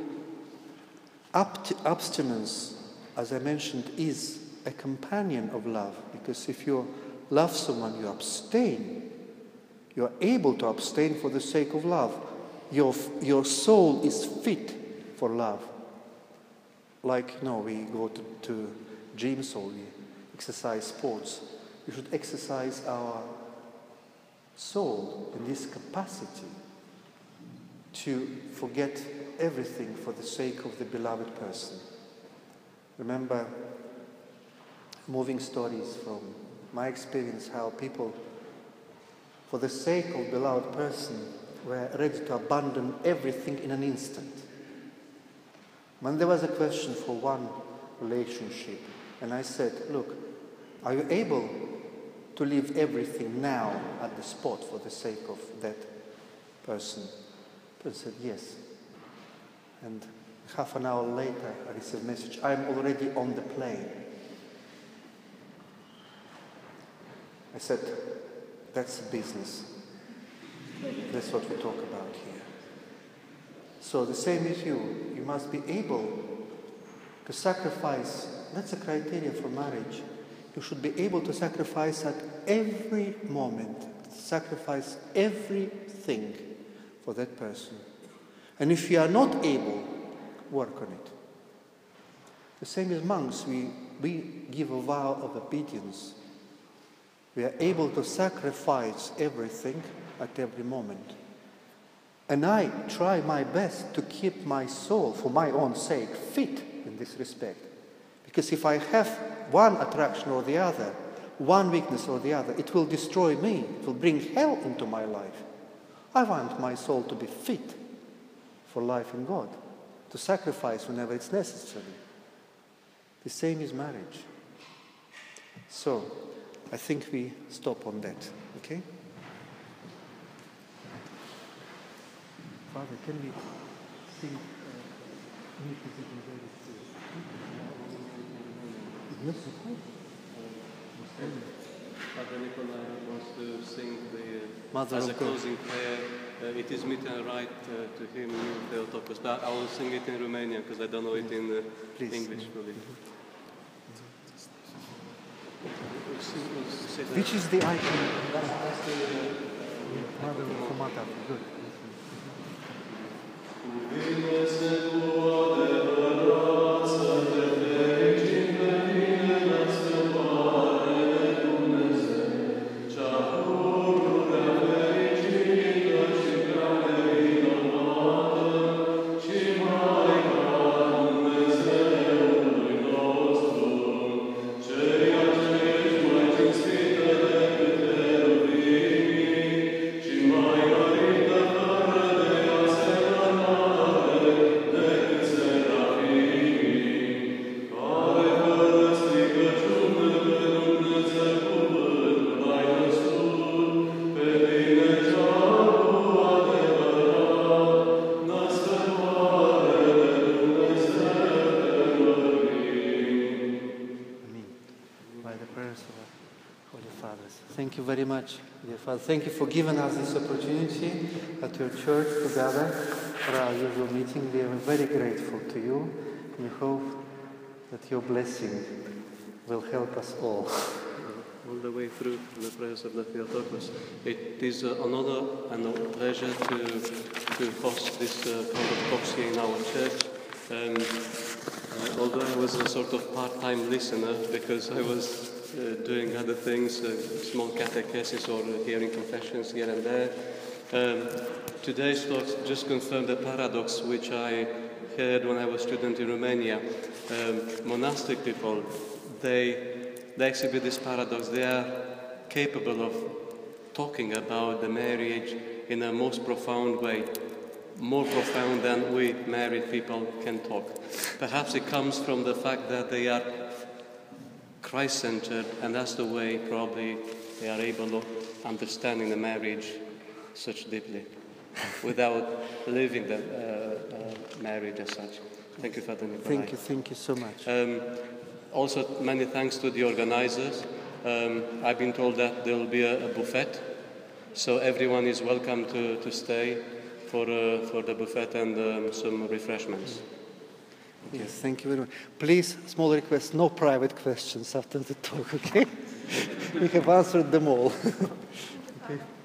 abstinence, as I mentioned, is a companion of love, because if you love someone, you abstain. You are able to abstain for the sake of love. Your soul is fit for love. Like, we go to gyms or we exercise sports. We should exercise our soul in this capacity to forget everything for the sake of the beloved person. Remember moving stories from my experience, how people, for the sake of beloved person, were ready to abandon everything in an instant. When there was a question for one relationship, and I said, look, are you able to leave everything now at the spot for the sake of that person? The person said, yes. And half an hour later, I received a message, I'm already on the plane. I said, that's business. That's what we talk about here. So the same is you. You must be able to sacrifice. That's a criteria for marriage. You should be able to sacrifice at every moment, sacrifice everything for that person. And if you are not able, work on it. The same as monks, we give a vow of obedience. We are able to sacrifice everything at every moment. And I try my best to keep my soul, for my own sake, fit in this respect. Because if I have one attraction or the other, one weakness or the other, it will destroy me. It will bring hell into my life. I want my soul to be fit for life in God, to sacrifice whenever it's necessary. The same is marriage. So, I think we stop on that, okay? Father, can we sing Father Nikolai wants to sing Mother as of a God. closing prayer. It is meet and right to him, Theotokos, but I will sing it in Romanian because I don't know it in Please. English fully. Which is the icon? Mother of Mata. Good. Holy Fathers, thank you very much, dear Father. Thank you for giving us this opportunity at your church to gather for our usual meeting. We are very grateful to you. We hope that your blessing will help us all. All the way through the prayers of the Theotokos. It is an honor and a pleasure to host this kind of talks here in our church. Although I was a sort of part-time listener because I was doing other things, small catechesis or hearing confessions here and there. Today's talks just confirmed the paradox which I heard when I was a student in Romania. Monastic people, they exhibit this paradox. They are capable of talking about the marriage in a most profound way, more profound than we married people can talk. Perhaps it comes from the fact that they are Christ-centered, and that's the way probably they are able of understanding the marriage such deeply, without living the marriage as such. Thank you, Father Nikolai. Thank you so much. Also, many thanks to the organizers. I've been told that there will be a buffet, so everyone is welcome to stay for the buffet and some refreshments. Yes, thank you very much. Please, small request, no private questions after the talk, okay? We have answered them all. Okay.